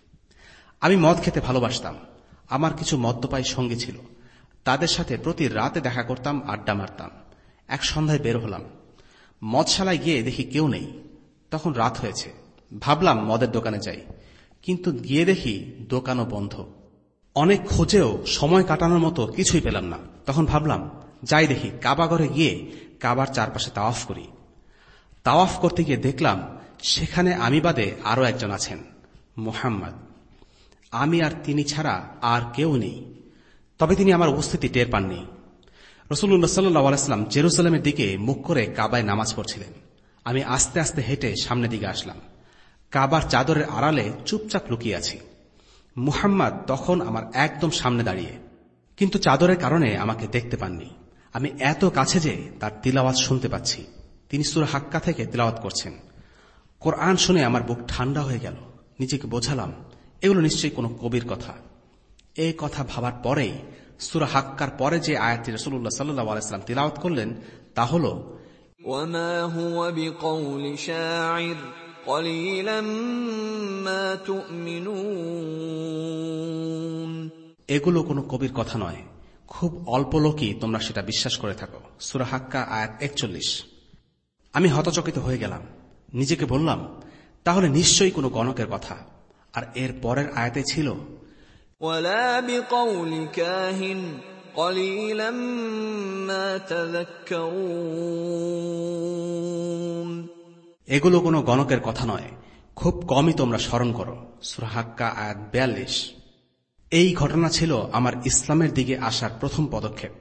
আমি মদ খেতে ভালোবাসতাম। আমার কিছু মদ্যপায়ী সঙ্গী ছিল, তাদের সাথে প্রতি রাতে দেখা করতাম, আড্ডা মারতাম। এক সন্ধ্যায় বের হলাম, মদশালায় গিয়ে দেখি কেউ নেই। তখন রাত হয়েছে, ভাবলাম মদের দোকানে যাই, কিন্তু গিয়ে দেখি দোকানও বন্ধ। অনেক খোঁজেও সময় কাটানোর মতো কিছুই পেলাম না। তখন ভাবলাম, যাই দেখি কাবাঘরে গিয়ে কাবার চারপাশে তাওয়াফ করি। তাওয়াফ করতে গিয়ে দেখলাম সেখানে আমি বাদে আরো একজন আছেন, মুহাম্মদ। আমি আর তিনি ছাড়া আর কেউ নেই। তবে তিনি আমার উপস্থিতি টের পাননি। রাসূলুল্লাহ সাল্লাল্লাহু আলাইহি ওয়াসাল্লাম জেরুজালেমের দিকে মুখ করে কাবায় নামাজ পড়ছিলেন। আমি আস্তে আস্তে হেঁটে সামনের দিকে আসলাম। কাবার চাদরের আড়ালে চুপচাপ লুকিয়ে আছি। মুহাম্মদ তখন আমার একদম সামনে দাঁড়িয়ে, কিন্তু চাদরের কারণে আমাকে দেখতে পাননি। আমি এত কাছে যে তার তিলাওয়াত শুনতে পাচ্ছি। তিনি সূরা হাক্কা থেকে তিলাওয়াত করছেন। কোরআন শুনে আমার বুক ঠান্ডা হয়ে গেল। নিজেকে বোঝালাম, এগুলো নিশ্চয়ই কোনো কবির কথা। এই কথা ভাবার পরেই সূরা হাক্কার পরে যে আয়াতটি রাসূলুল্লাহ সাল্লাল্লাহু আলাইহি ওয়াসাল্লাম তিলাওয়াত করলেন তা হলো, ওয়ামা হুয়া বিকাউলি শাইর কলিলাম মা তুমিনুন। এগুলো কোনো কবির কথা নয়, খুব অল্প লোকই তোমরা সেটা বিশ্বাস করে থাকো। সূরা হাক্কা আয়াত একচল্লিশ। আমি হতচকিত হয়ে গেলাম। নিজেকে বললাম, তাহলে নিশ্চয়ই কোনো গণকের কথা। আর এর পরের আয়াতে ছিল, ওয়ালা বিকাউলি কাহিন কলিলাম মা তাযাক্কারুন। এগুলো কোনো গণকের কথা নয়, খুব কমই তোমরা স্মরণ করো। সূরা হাক্কা আয়াত বিয়াল্লিশ। এই ঘটনা ছিল আমার ইসলামের দিকে আসার প্রথম পদক্ষেপ।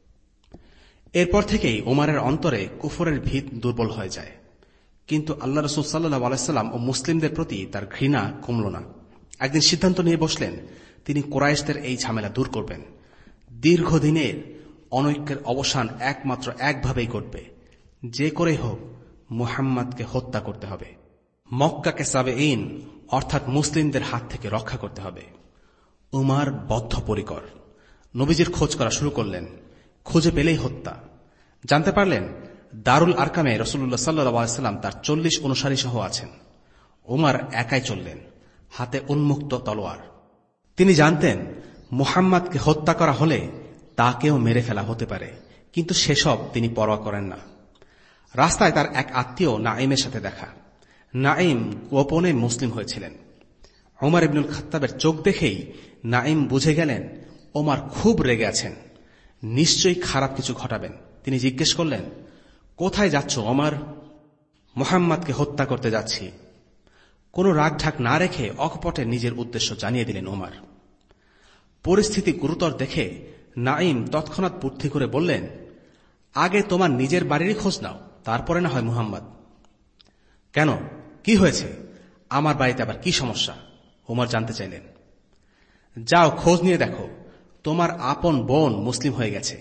এরপর থেকেই ওমরের অন্তরে কুফরের ভিত দুর্বল হয়ে যায়। কিন্তু আল্লাহ রাসূল সাল্লাল্লাহু আলাইহি ওয়াসাল্লাম ও মুসলিমদের প্রতি তার ঘৃণা কমল না। একদিন সিদ্ধান্ত নিয়ে বসলেন, তিনি কুরাইশদের এই ঝামেলা দূর করবেন। দীর্ঘদিনের অনৈক্যের অবসান একমাত্র একভাবেই ঘটবে, যে করেই হোক মুহাম্মদকে হত্যা করতে হবে। মক্কাকে সাবেঈন অর্থাৎ মুসলিমদের হাত থেকে রক্ষা করতে হবে। উমার বদ্ধপরিকর। নবীজির খোঁজ করা শুরু করলেন। খুঁজে পেলেই হত্যা। জানতে পারলেন দারুল আরকামে রাসূলুল্লাহ সাল্লাল্লাহু আলাইহি ওয়াসাল্লাম তার চল্লিশ অনুসারী সহ আছেন। উমার একাই চললেন, হাতে উন্মুক্ত তলোয়ার। তিনি জানতেন মুহাম্মদকে হত্যা করা হলে তাকেও মেরে ফেলা হতে পারে, কিন্তু সেসব তিনি পরোয়া করেন না। রাস্তায় তার এক আত্মীয় নাঈমের সাথে দেখা। নাঈম গোপনে মুসলিম হয়েছিলেন। ওমর ইবনুল খাত্তাবের চোখ দেখেই নাঈম বুঝে গেলেন ওমর খুব রেগে আছেন, নিশ্চয়ই খারাপ কিছু ঘটাবেন। তিনি জিজ্ঞেস করলেন, কোথায় যাচ্ছ ওমর? মুহাম্মদকে হত্যা করতে যাচ্ছি। কোনো রাগঢাক না রেখে অকপটে নিজের উদ্দেশ্য জানিয়ে দিলেন ওমর। পরিস্থিতি গুরুতর দেখে নাঈম তৎক্ষণাৎ বুদ্ধি করে বললেন, আগে তোমার নিজের বাড়িরই খোঁজ নাও, তারপরে না হয় মুহাম্মদ। কেন, কি হয়েছে? আমার বাড়িতে আবার কি সমস্যা? ওমর জানতে চাইলেন। যাও খোঁজ নিয়ে দেখো, তোমার আপন বোন মুসলিম হয়ে গেছে।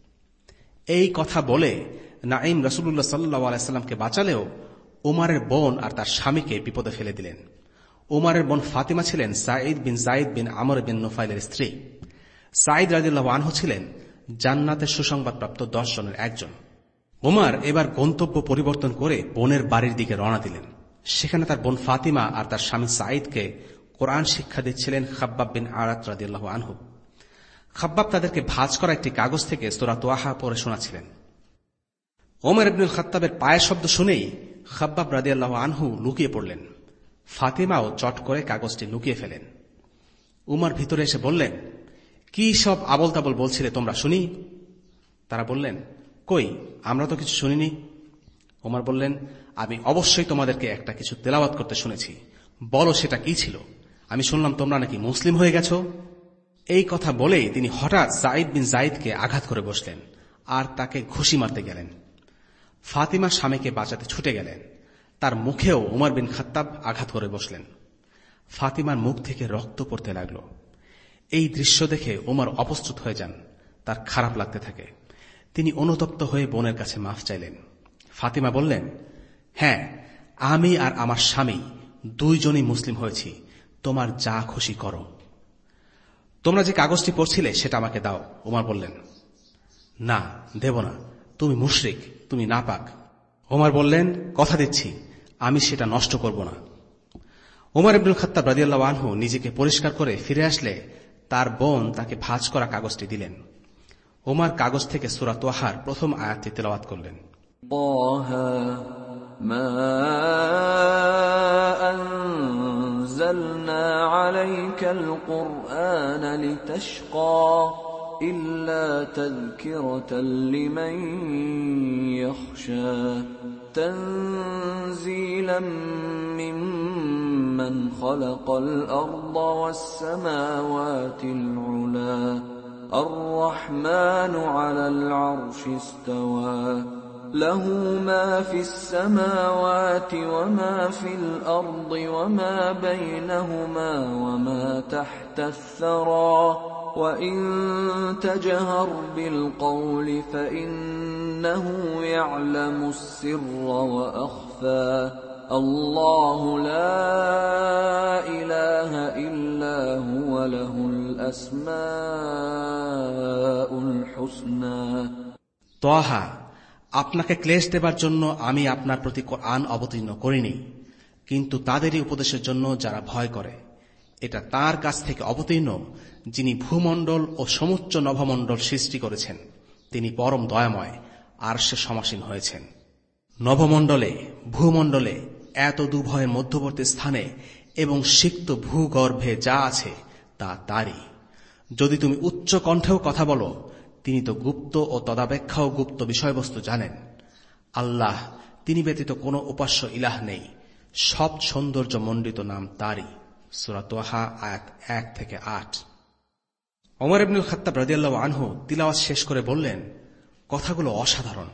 এই কথা বলে নাঈম রাসূলুল্লাহ সাল্লাল্লাহু আলাইহি ওয়াসাল্লামকে বাঁচালেও উমারের বোন আর তার স্বামীকে বিপদে ফেলে দিলেন। উমারের বোন ফাতিমা ছিলেন সাঈদ বিন যায়েদ বিন আমর বিন নুফাইলের স্ত্রী। সাঈদ রাদিয়াল্লাহু আনহু ছিলেন জান্নাতের সুসংবাদপ্রাপ্ত দশ জনের একজন। উমার এবার গন্তব্য পরিবর্তন করে বোনের বাড়ির দিকে রওনা দিলেন। সেখানে তার বোন ফাতিমা আর তার স্বামী সাঈদকে কোরআন শিক্ষা দিচ্ছিলেন খাব্বাব বিন আরাত রাদিয়াল্লাহু আনহু। খাব্বাব তাদেরকে ভাঁজ করা একটি কাগজ থেকে সূরা তোয়াহা পড়ে শোনাচ্ছিলেন। ওমর ইবনুল খাত্তাবের পায়ের শব্দ শুনেই খাব্বাব রাদিয়াল্লাহু আনহু লুকিয়ে পড়লেন। ফাতিমাও চট করে কাগজটি লুকিয়ে ফেলেন। উমর ভিতরে এসে বললেন, কি সব আবল তাবল বলছিলে তোমরা, শুনি। তারা বললেন, কই, আমরা তো কিছু শুনিনি। ওমর বললেন, আমি অবশ্যই তোমাদেরকে একটা কিছু তেলাওয়াত করতে শুনেছি, বলো সেটা কি ছিল। আমি শুনলাম তোমরা নাকি মুসলিম হয়ে গেছো। এই কথা বলেই তিনি হঠাৎ সাঈদ বিন যায়েদকে আঘাত করে বসলেন আর তাকে ঘুষি মারতে গেলেন। ফাতিমা স্বামীকে বাঁচাতে ছুটে গেলেন। তার মুখেও উমর বিন খাত্তাব আঘাত করে বসলেন। ফাতিমার মুখ থেকে রক্ত পড়তে লাগল। এই দৃশ্য দেখে উমর অপ্রস্তুত হয়ে যান। তার খারাপ লাগতে থাকে। তিনি অনুতপ্ত হয়ে বোনের কাছে মাফ চাইলেন। ফাতিমা বললেন, হ্যাঁ, আমি আর আমার স্বামী দুইজনই মুসলিম হয়েছি, তোমার যা খুশি করো। তোমরা যে কাগজটি পড়ছিলে সেটা আমাকে দাও। উমর বললেন, না, দেব না, তুমি মুশরিক, তুমি নাপাক। ওমর বললেন, কথা দিচ্ছি আমি সেটা নষ্ট করব না। ওমর ইবনুল খাত্তাব রাদিয়াল্লাহু আনহু নিজেকে পরিষ্কার করে ফিরে আসলে তার বোন তাকে ভাঁজ করা কাগজটি দিলেন। ওমর কাগজ থেকে সূরা তোয়াহার প্রথম আয়াতটি তেলাওয়াত করলেন। طه ما أنزلنا أنزلنا عليك القرآن لتشقى إلا تذكرة لمن يخشى تنزيلا ممن خلق الأرض والسماوات العلى الرحمن على العرش استوى له ما في السماوات وما في الأرض وما بينهما وما تحت الثرى وإن تجهر بالقول فإنه يعلم السر وأخفى الله لا إله إلا هو له الأسماء الحسنى তাহা আপনাকে ক্লেশ দেবার জন্য আমি আপনার প্রতি কোরআন অবতীর্ণ করিনি, কিন্তু তাদেরই উপদেশের জন্য যারা ভয় করে। এটা তার কাছ থেকে অবতীর্ণ যিনি ভূমণ্ডল ও সমুচ্চ নভমণ্ডল সৃষ্টি করেছেন। তিনি পরম দয়াময়, আরশে সমাসীন হয়েছেন। নভমণ্ডলে, ভূমণ্ডলে, এত দুভয়ের মধ্যবর্তী স্থানে এবং সিক্ত ভূগর্ভে যা আছে তা তারই। যদি তুমি উচ্চ কণ্ঠেও কথা বলো, তিনি তো গুপ্ত ও তদাপেক্ষাও গুপ্ত বিষয়বস্তু জানেন। আল্লাহ, তিনি ব্যতীত কোনো উপাস্য ইলাহ নেই। সব সৌন্দর্য মণ্ডিত নাম তারই। সূরা তাহা আয়াত এক থেকে আট। ওমর ইবনুল খাত্তাব রাদিয়াল্লাহু আনহু তিলাওয়াত শেষ করে বললেন, কথাগুলো অসাধারণ।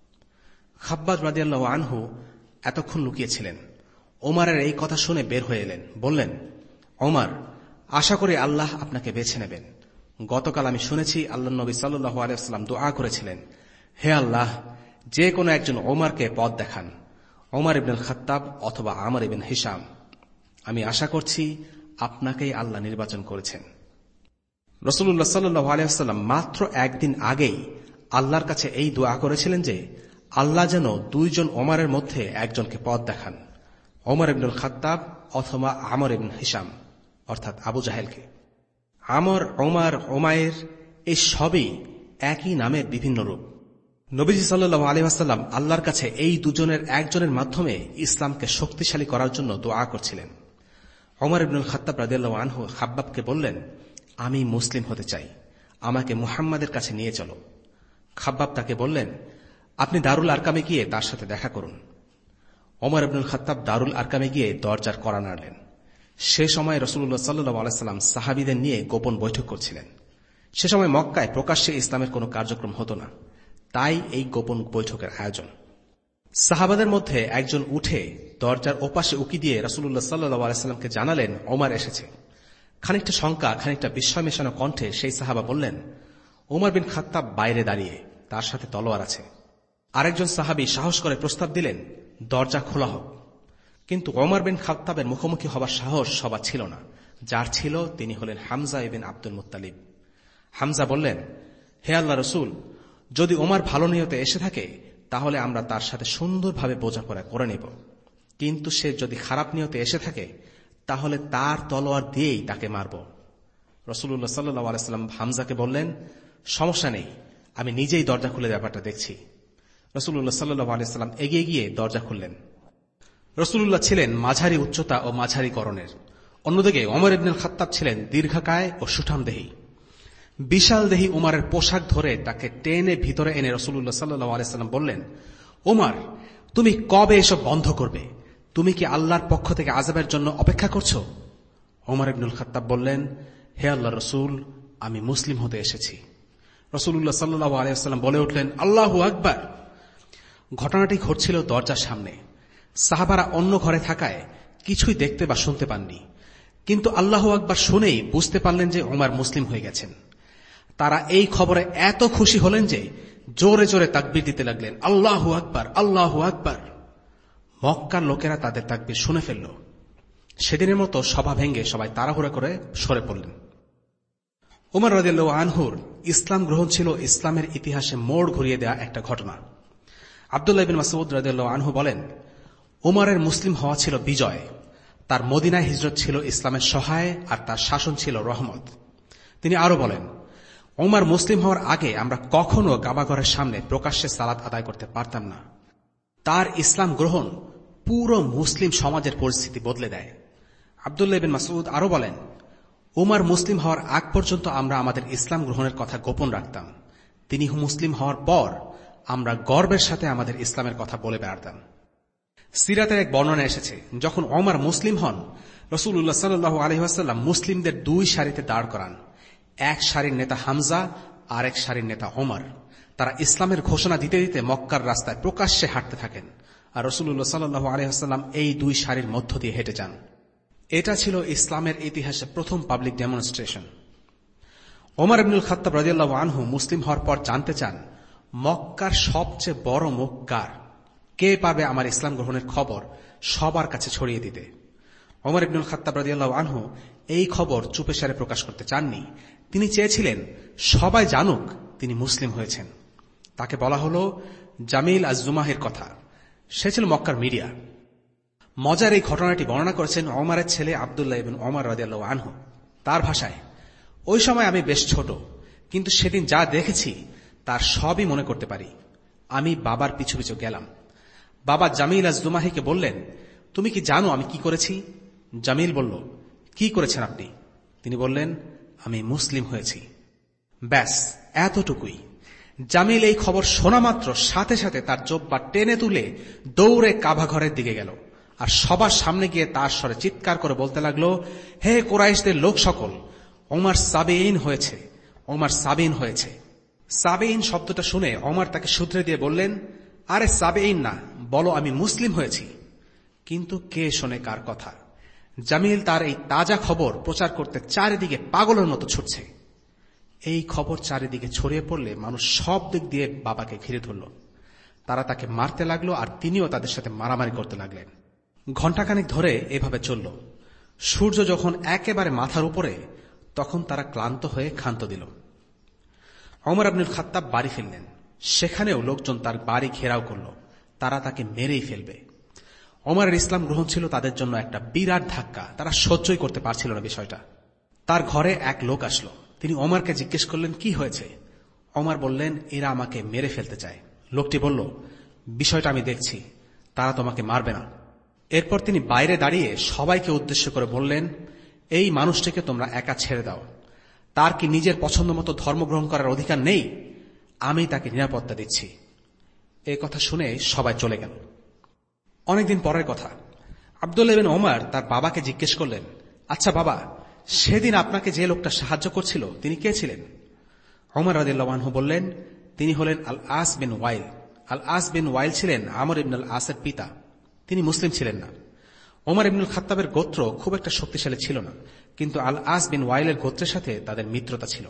খাব্বাব রাদিয়াল্লাহু আনহু এতক্ষণ লুকিয়েছিলেন। ওমরের এই কথা শুনে বের হয়ে এলেন, বললেন, ওমর, আশা করি আল্লাহ আপনাকে বেছে নেবেন। গতকাল আমি শুনেছি আল্লাহ নবী সাল্লাল্লাহু আলাইহি ওয়াসাল্লাম দোয়া করেছিলেন, হে আল্লাহ, যে কোনো একজন ওমরকে পথ দেখান, ওমর ইবনুল খাত্তাব অথবা আমর ইবনে হিশাম। আমি আশা করছি আপনাকেই আল্লাহ নির্বাচন করেছেন। রাসূলুল্লাহ সাল্লাল্লাহু আলাইহি ওয়াসাল্লাম মাত্র একদিন আগেই আল্লাহর কাছে এই দোয়া করেছিলেন যে আল্লাহ যেন দুইজন ওমরের মধ্যে একজনকে পথ দেখান, ওমর ইবনুল খাত্তাব অথবা আমর ইবনে হিশাম অর্থাৎ আবু জাহেলকে। আমর, ওমর, ওমায়ের এই সবই একই নামের বিভিন্ন রূপ। নবীজি সাল্লাল্লাহু আলাইহি ওয়াসাল্লাম আল্লাহর কাছে এই দুজনের একজনের মাধ্যমে ইসলামকে শক্তিশালী করার জন্য দোয়া করছিলেন। ওমর ইবনুল খাত্তাব রাদিয়াল্লাহু আনহু খাব্বাবকে বললেন, আমি মুসলিম হতে চাই, আমাকে মুহাম্মাদের কাছে নিয়ে চলো। খাব্বাব তাকে বললেন, আপনি দারুল আরকামে গিয়ে তার সাথে দেখা করুন। ওমর ইবনুল খাত্তাব দারুল আরকামে গিয়ে দরজার কড়া নাড়লেন। সে সময় রাসূলুল্লাহ সাল্লাল্লাহু আলাইহি ওয়াসাল্লাম সাহাবীদের নিয়ে গোপন বৈঠক করছিলেন। সে সময় মক্কায় প্রকাশ্যে ইসলামের কোনো কার্যক্রম হতো না, তাই এই গোপন বৈঠকের আয়োজন। সাহাবাদের মধ্যে একজন উঠে দরজার ওপাশে উকি দিয়ে রাসূলুল্লাহ সাল্লাল্লাহু আলাইহি ওয়াসাল্লামকে জানালেন, ওমর এসেছে। খানিকটা শঙ্কা, খানিকটা বিস্ময় মেশানো কণ্ঠে সেই সাহাবা বললেন, ওমর বিন খাত্তাব বাইরে দাঁড়িয়ে, তার সাথে তলোয়ার আছে। আরেকজন সাহাবী সাহস করে প্রস্তাব দিলেন, দরজা খোলা হোক। কিন্তু ওমর বিন খাত্তাবের মুখোমুখি হবার সাহস সবার ছিল না। যার ছিল তিনি হলেন Hamza ibn Abdul Muttalib. Hamza বললেন, হে আল্লাহ রসুল, যদি ওমর ভালো নিয়তে এসে থাকে তাহলে আমরা তার সাথে সুন্দরভাবে বোঝাপড়া করে নেব, কিন্তু সে যদি খারাপ নিয়তে এসে থাকে তাহলে তার তলোয়ার দিয়েই তাকে মারব। রাসূলুল্লাহ সাল্লাল্লাহু আলাইহি ওয়াসাল্লাম হামজাকে বললেন, সমস্যা নেই, আমি নিজেই দরজা খুলে ব্যাপারটা দেখছি। রাসূলুল্লাহ সাল্লাল্লাহু আলাইহি ওয়াসাল্লাম এগিয়ে গিয়ে দরজা খুললেন। রাসূলুল্লাহ ছিলেন মাঝারি উচ্চতা ও মাঝারি গড়নের। অন্যদিকে ওমর ইবনুল খাত্তাব ছিলেন দীর্ঘকায় ও সুঠামদেহী। বিশাল দেহী ওমরের পোশাক ধরে তাকে টেনে ভিতরে এনে রাসূলুল্লাহ সাল্লাল্লাহু আলাইহি ওয়াসাল্লাম বললেন, ওমর, তুমি কবে এসব বন্ধ করবে? তুমি কি আল্লাহর পক্ষ থেকে আযাবের জন্য অপেক্ষা করছো? ওমর ইবনুল খাত্তাব বললেন, হে আল্লাহর রাসূল, আমি মুসলিম হতে এসেছি। রাসূলুল্লাহ সাল্লাল্লাহু আলাইহি ওয়াসাল্লাম বলে উঠলেন, আল্লাহু আকবার। ঘটনাটি ঘটছিল দরজার সামনে। সাহাবারা অন্য ঘরে থাকায় কিছুই দেখতে বা শুনতে পাননি, কিন্তু আল্লাহু আকবার শুনেই বুঝতে পারলেন যে ওমর মুসলিম হয়ে গেছেন। তারা এই খবরে এত খুশি হলেন যে জোরে জোরে তাকবীর দিতে লাগলেন, আল্লাহু আকবার, আল্লাহু আকবার। মক্কার লোকেরা তাদের তাকবীর শুনে ফেলল। সেদিনের মতো সভা ভেঙে সবাই তাড়াহুড়া করে সরে পড়লেন। ওমর রাদিয়াল্লাহু আনহুর ইসলাম গ্রহণ ছিল ইসলামের ইতিহাসে মোড় ঘুরিয়ে দেয়া একটা ঘটনা। আব্দুল্লাহ ইবনে মাসউদ রাদিয়াল্লাহু আনহু বলেন, ওমরের মুসলিম হওয়া ছিল বিজয়, তার মদিনায় হিজরত ছিল ইসলামের সহায়, আর তার শাসন ছিল রহমত। তিনি আরো বলেন, ওমর মুসলিম হওয়ার আগে আমরা কখনো কাবাঘরের সামনে প্রকাশ্যে সালাত আদায় করতে পারতাম না। তার ইসলাম গ্রহণ পুরো মুসলিম সমাজের পরিস্থিতি বদলে দেয়। আব্দুল্লাহ ইবনে মাসউদ আরো বলেন, উমর মুসলিম হওয়ার আগ পর্যন্ত আমরা আমাদের ইসলাম গ্রহণের কথা গোপন রাখতাম। তিনি মুসলিম হওয়ার পর আমরা গর্বের সাথে আমাদের ইসলামের কথা বলে বেড়াতাম। সিরাতের এক বর্ণনা এসেছে, যখন ওমর মুসলিম হন, রাসূলুল্লাহ সাল্লাল্লাহু আলাইহি ওয়াসাল্লাম মুসলিমদের দুই সারিতে দাঁড় করান। এক সারির নেতা হামজা আর এক সারির নেতা ওমর। তারা ইসলামের ঘোষণা দিতে দিতে মক্কার রাস্তায় প্রকাশ্যে হাঁটতে থাকেন, আর রাসূলুল্লাহ সাল্লাল্লাহু আলাইহি ওয়াসাল্লাম এই দুই সারির মধ্য দিয়ে হেঁটে যান। এটা ছিল ইসলামের ইতিহাসে প্রথম public demonstration. Omar ibnul Khattab রাদিয়াল্লাহু আনহু মুসলিম হওয়ার পর জানতে চান, মক্কার সবচেয়ে বড় মুখ কার? কে পারবে আমার ইসলাম গ্রহণের খবর সবার কাছে ছড়িয়ে দিতে? ওমর ইবনুল খাত্তাব রাদিয়াল্লাহু আনহু এই খবর চুপেসারে প্রকাশ করতে চাননি। তিনি চেয়েছিলেন সবাই জানুক তিনি মুসলিম হয়েছেন। তাকে বলা হল জামিল আজ-জুমাহির কথা। সে ছিল মক্কার মিডিয়া। মজার এই ঘটনাটি বর্ণনা করেছেন ওমরের ছেলে আব্দুল্লাহ ইবনে ওমর রাদিয়াল্লাহু আনহু। তার ভাষায়, ওই সময় আমি বেশ ছোট, কিন্তু সেদিন যা দেখেছি তার সবই মনে করতে পারি। আমি বাবার পিছু পিছু গেলাম। বাবা জামিল আজ-জুমাহিকে বললেন, তুমি কি জানো আমি কি করেছি? জামিল বলল, কি করেছেন আপনি? তিনি বললেন, আমি মুসলিম হয়েছি। ব্যাস এতটুকুই। জামিল এই খবর শোনা মাত্র সাথে সাথে তার জোব্বা টেনে তুলে দৌড়ে কাবা ঘরের দিকে গেল, আর সবার সামনে গিয়ে তার স্বরে চিৎকার করে বলতে লাগলো, হে কুরাইশদের লোক সকল, ওমর সাবিঈন হয়েছে, ওমর সাবিঈন হয়েছে। সাবিঈন শব্দটা শুনে ওমর তাকে শুধরে দিয়ে বললেন, আরে সাবিঈন না, বলো আমি মুসলিম হয়েছি। কিন্তু কে শোনে কার কথা? জামিল তার এই তাজা খবর প্রচার করতে চারিদিকে পাগলের মতো ছুটছে। এই খবর চারিদিকে ছড়িয়ে পড়লে মানুষ সব দিক দিয়ে বাবাকে ঘিরে ধরল। তারা তাকে মারতে লাগলো, আর তিনিও তাদের সাথে মারামারি করতে লাগলেন। ঘণ্টাখানেক ধরে এভাবে চলল। সূর্য যখন একেবারে মাথার উপরে, তখন তারা ক্লান্ত হয়ে ক্ষান্ত দিল। ওমর ইবনুল খাত্তাব বাড়ি ফিরলেন। সেখানেও লোকজন তার বাড়ি ঘেরাও করল। তারা তাকে মেরেই ফেলবে। ওমরের ইসলাম গ্রহণ ছিল তাদের জন্য একটা বিরাট ধাক্কা। তারা সহ্যই করতে পারছিল না বিষয়টা। তার ঘরে এক লোক আসলো। তিনি ওমরকে জিজ্ঞেস করলেন, কি হয়েছে? ওমর বললেন, এরা আমাকে মেরে ফেলতে চায়। লোকটি বলল, বিষয়টা আমি দেখছি, তারা তোমাকে মারবে না। এরপর তিনি বাইরে দাঁড়িয়ে সবাইকে উদ্দেশ্য করে বললেন, এই মানুষটিকে তোমরা একা ছেড়ে দাও। তার কি নিজের পছন্দ মতো ধর্ম গ্রহণ করার অধিকার নেই? আমি তাকে নিরাপত্তা দিচ্ছি। এই কথা শুনে সবাই চলে গেল। অনেকদিন পরের কথা, আব্দুল্লাহ ইবনে ওমর তার বাবাকে জিজ্ঞেস করলেন, আচ্ছা বাবা, সেদিন আপনাকে যে লোকটা সাহায্য করছিল তিনি কে ছিলেন? ওমর রাদিয়াল্লাহু আনহু বললেন, তিনি হলেন আল আস বিন ওয়াইল। আল আস বিন ওয়াইল ছিলেন আমর ইবনে আল আসের পিতা। তিনি মুসলিম ছিলেন না। ওমর ইবনুল খাত্তাবের গোত্র খুব একটা শক্তিশালী ছিল না, কিন্তু আল আস বিন ওয়াইলের গোত্রের সাথে তাদের মিত্রতা ছিল।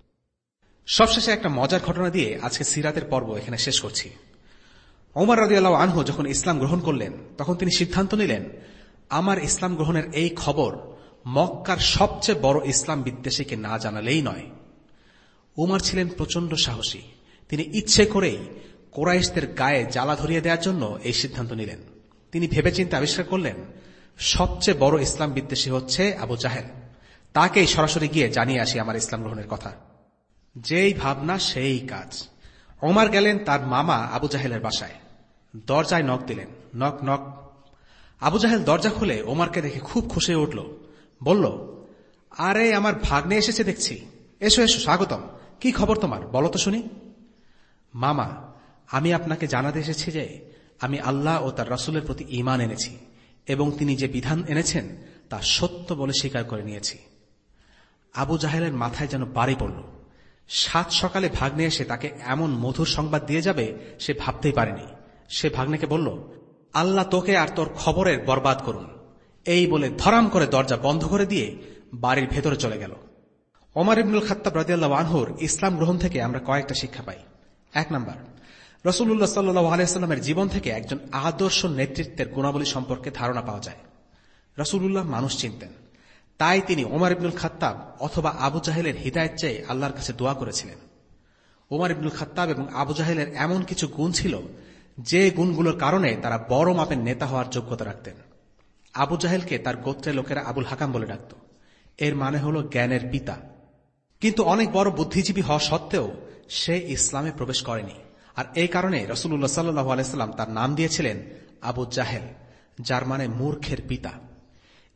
সবশেষে একটা মজার ঘটনা দিয়ে আজকে সিরাতের পর্ব এখানে শেষ করছি। ওমর রাদিয়াল্লাহু আনহু যখন ইসলাম গ্রহণ করলেন, তখন তিনি সিদ্ধান্ত নিলেন, আমার ইসলাম গ্রহণের এই খবর মক্কার সবচেয়ে বড় ইসলাম বিদ্বেষীকে না জানালেই নয়। ওমর ছিলেন প্রচন্ড সাহসী। তিনি ইচ্ছে করেই কুরাইশদের গায়ে জ্বালা ধরিয়ে দেওয়ার জন্য এই সিদ্ধান্ত নিলেন। তিনি ভেবেচিন্তে আবিষ্কার করলেন, সবচেয়ে বড় ইসলাম বিদ্বেষী হচ্ছে আবু জাহেল। তাকেই সরাসরি গিয়ে জানিয়ে আসি আমার ইসলাম গ্রহণের কথা। যেই ভাবনা সেই কাজ। ওমর গেলেন তার মামা আবু জাহেলের বাসায়। দরজায় নক দিলেন। Knock knock. আবু জাহেল দরজা খুলে ওমরকে দেখে খুব খুশি হয়ে উঠল। বলল, আরে আমার ভাগ্নে এসেছে দেখছি, এসো এসো, স্বাগতম। কি খবর তোমার, বলো তো শুনি। মামা, আমি আপনাকে জানাতে এসেছি যে আমি আল্লাহ ও তার রাসূলের প্রতি ঈমান এনেছি, এবং তিনি যে বিধান এনেছেন তা সত্য বলে স্বীকার করে নিয়েছি। আবু জাহেলের মাথায় যেন বাড়ি পড়ল। সাত সকালে ভাগ্নে এসে তাকে এমন মধুর সংবাদ দিয়ে যাবে সে ভাবতেই পারেনি। সে ভাগ্নেকে বলল, আল্লাহ তোকে আর তোর খবরের বরবাদ করুন। এই বলে ধরাম করে দরজা বন্ধ করে দিয়ে বাড়ির ভেতরে চলে গেল। ওমর ইবনুল খাত্তাব রাদিয়াল্লাহু আনহুর ইসলাম গ্রহণ থেকে আমরা কয়েকটা শিক্ষা পাই। এক নাম্বার, রাসূলুল্লাহ সাল্লাল্লাহু আলাইহি ওয়াসাল্লামের জীবন থেকে একজন আদর্শ নেতৃত্বের গুণাবলী সম্পর্কে ধারণা পাওয়া যায়। রাসূলুল্লাহ মানুষ চিনতেন, তাই তিনি ওমর ইবনুল খাত্তাব অথবা আবু জাহেলের হিদায়াত চেয়ে আল্লাহর কাছে দোয়া করেছিলেন। ওমর ইবনুল খাত্তাব এবং আবু জাহেলের এমন কিছু গুণ ছিল যে গুণগুলোর কারণে তারা বড় মাপের নেতা হওয়ার যোগ্যতা রাখতেন। আবু জাহেলকে তার গোত্রের লোকেরা আবুল হাকাম বলে ডাকত। এর মানে হল জ্ঞানের পিতা। কিন্তু অনেক বড় বুদ্ধিজীবী হওয়া সত্ত্বেও সে ইসলামে প্রবেশ করেনি, আর এই কারণে রাসূলুল্লাহ সাল্লাল্লাহু আলাইহি ওয়াসাল্লাম তার নাম দিয়েছিলেন আবু জাহেল, যার মানে মূর্খের পিতা।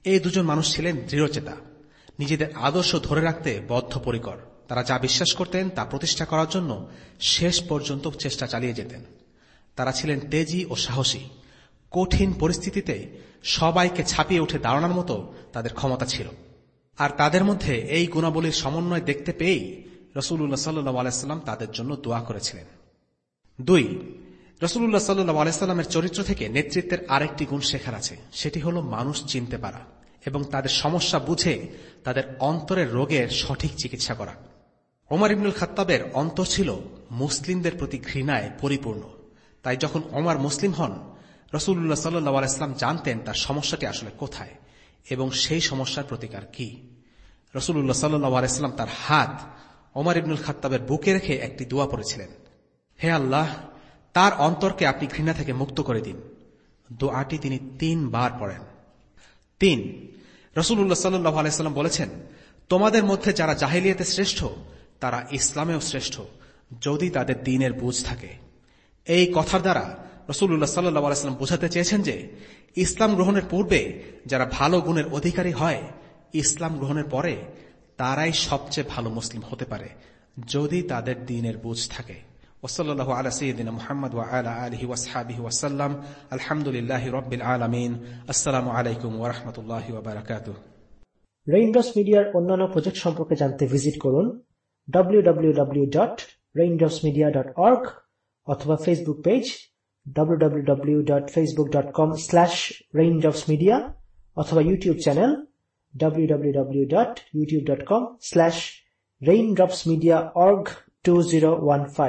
এই দুজন মানুষ ছিলেন দৃঢ়চেতা, নিজেদের আদর্শ ধরে রাখতে বদ্ধপরিকর। তারা যা বিশ্বাস করতেন তা প্রতিষ্ঠা করার জন্য শেষ পর্যন্ত চেষ্টা চালিয়ে যেতেন। তারা ছিলেন তেজি ও সাহসী। কঠিন পরিস্থিতিতে সবাইকে ছাপিয়ে উঠে দাঁড়ানোর মতো তাদের ক্ষমতা ছিল। আর তাদের মধ্যে এই গুণাবলীর সমন্বয় দেখতে পেয়েই রাসূলুল্লাহ সাল্লাল্লাহু আলাইহি ওয়াসাল্লাম তাদের জন্য দোয়া করেছিলেন। দুই, রাসূলুল্লাহ সাল্লাল্লাহু আলাইহি ওয়াসাল্লামের চরিত্র থেকে নেতৃত্বের আরেকটি গুণ শেখার আছে, সেটি হল মানুষ চিনতে পারা এবং তাদের সমস্যা বুঝে তাদের অন্তরের রোগের সঠিক চিকিৎসা করা। ওমর ইবনুল খাত্তাবের অন্তর ছিল মুসলিমদের প্রতি ঘৃণায় পরিপূর্ণ। তাই যখন ওমর মুসলিম হন, রাসূলুল্লাহ সাল্লাল্লাহু আলাইহি ওয়াসাল্লাম জানতেন তার সমস্যাটি আসলে কোথায় এবং সেই সমস্যার প্রতিকার কি। রাসূলুল্লাহ সাল্লাল্লাহু আলাইহি ওয়াসাল্লাম তার হাত ওমর ইবনুল খাত্তাবের বুকে রেখে একটি দোয়া পড়েছিলেন, হে আল্লাহ, তার অন্তরকে আপনি ঘৃণা থেকে মুক্ত করে দিন। দোয়াটি তিনি তিনবার পড়েন। তিন, রাসূলুল্লাহ সাল্লাল্লাহু আলাইহি ওয়াসাল্লাম বলেছেন, তোমাদের মধ্যে যারা জাহেলিয়াতে শ্রেষ্ঠ তারা ইসলামেও শ্রেষ্ঠ, যদি তাদের দ্বীনের বুঝ থাকে। এই কথার দ্বারা রাসূলুল্লাহ সাল্লাল্লাহু আলাইহি ওয়াসাল্লাম বোঝাতে চেয়েছেন যে ইসলাম গ্রহণের পূর্বে যারা ভালো গুণের অধিকারী হয়, ইসলাম গ্রহণের পরে তারাই সবচেয়ে ভালো মুসলিম হতে পারে, যদি তাদের দ্বীনের বুঝ থাকে। ওয়াসাল্লাল্লাহু আলা সাইয়্যিদিনা মুহাম্মদ ওয়া আলা আলিহি ওয়া আসহাবিহি ওয়া সাল্লাম। আলহামদুলিল্লাহি রাব্বিল আলামিন। আসসালামু আলাইকুম ওয়া রাহমাতুল্লাহি ওয়া বারাকাতুহু। রেইনড্রপস মিডিয়ার অন্যান্য প্রজেক্ট সম্পর্কে জানতে ভিজিট করুন W W W dot Raindrops Media dot org অথবা Facebook page W W W dot Facebook dot com slash Raindrops Media অথবা YouTube channel W W W dot YouTube dot com slash Raindrops Media org two zero one five.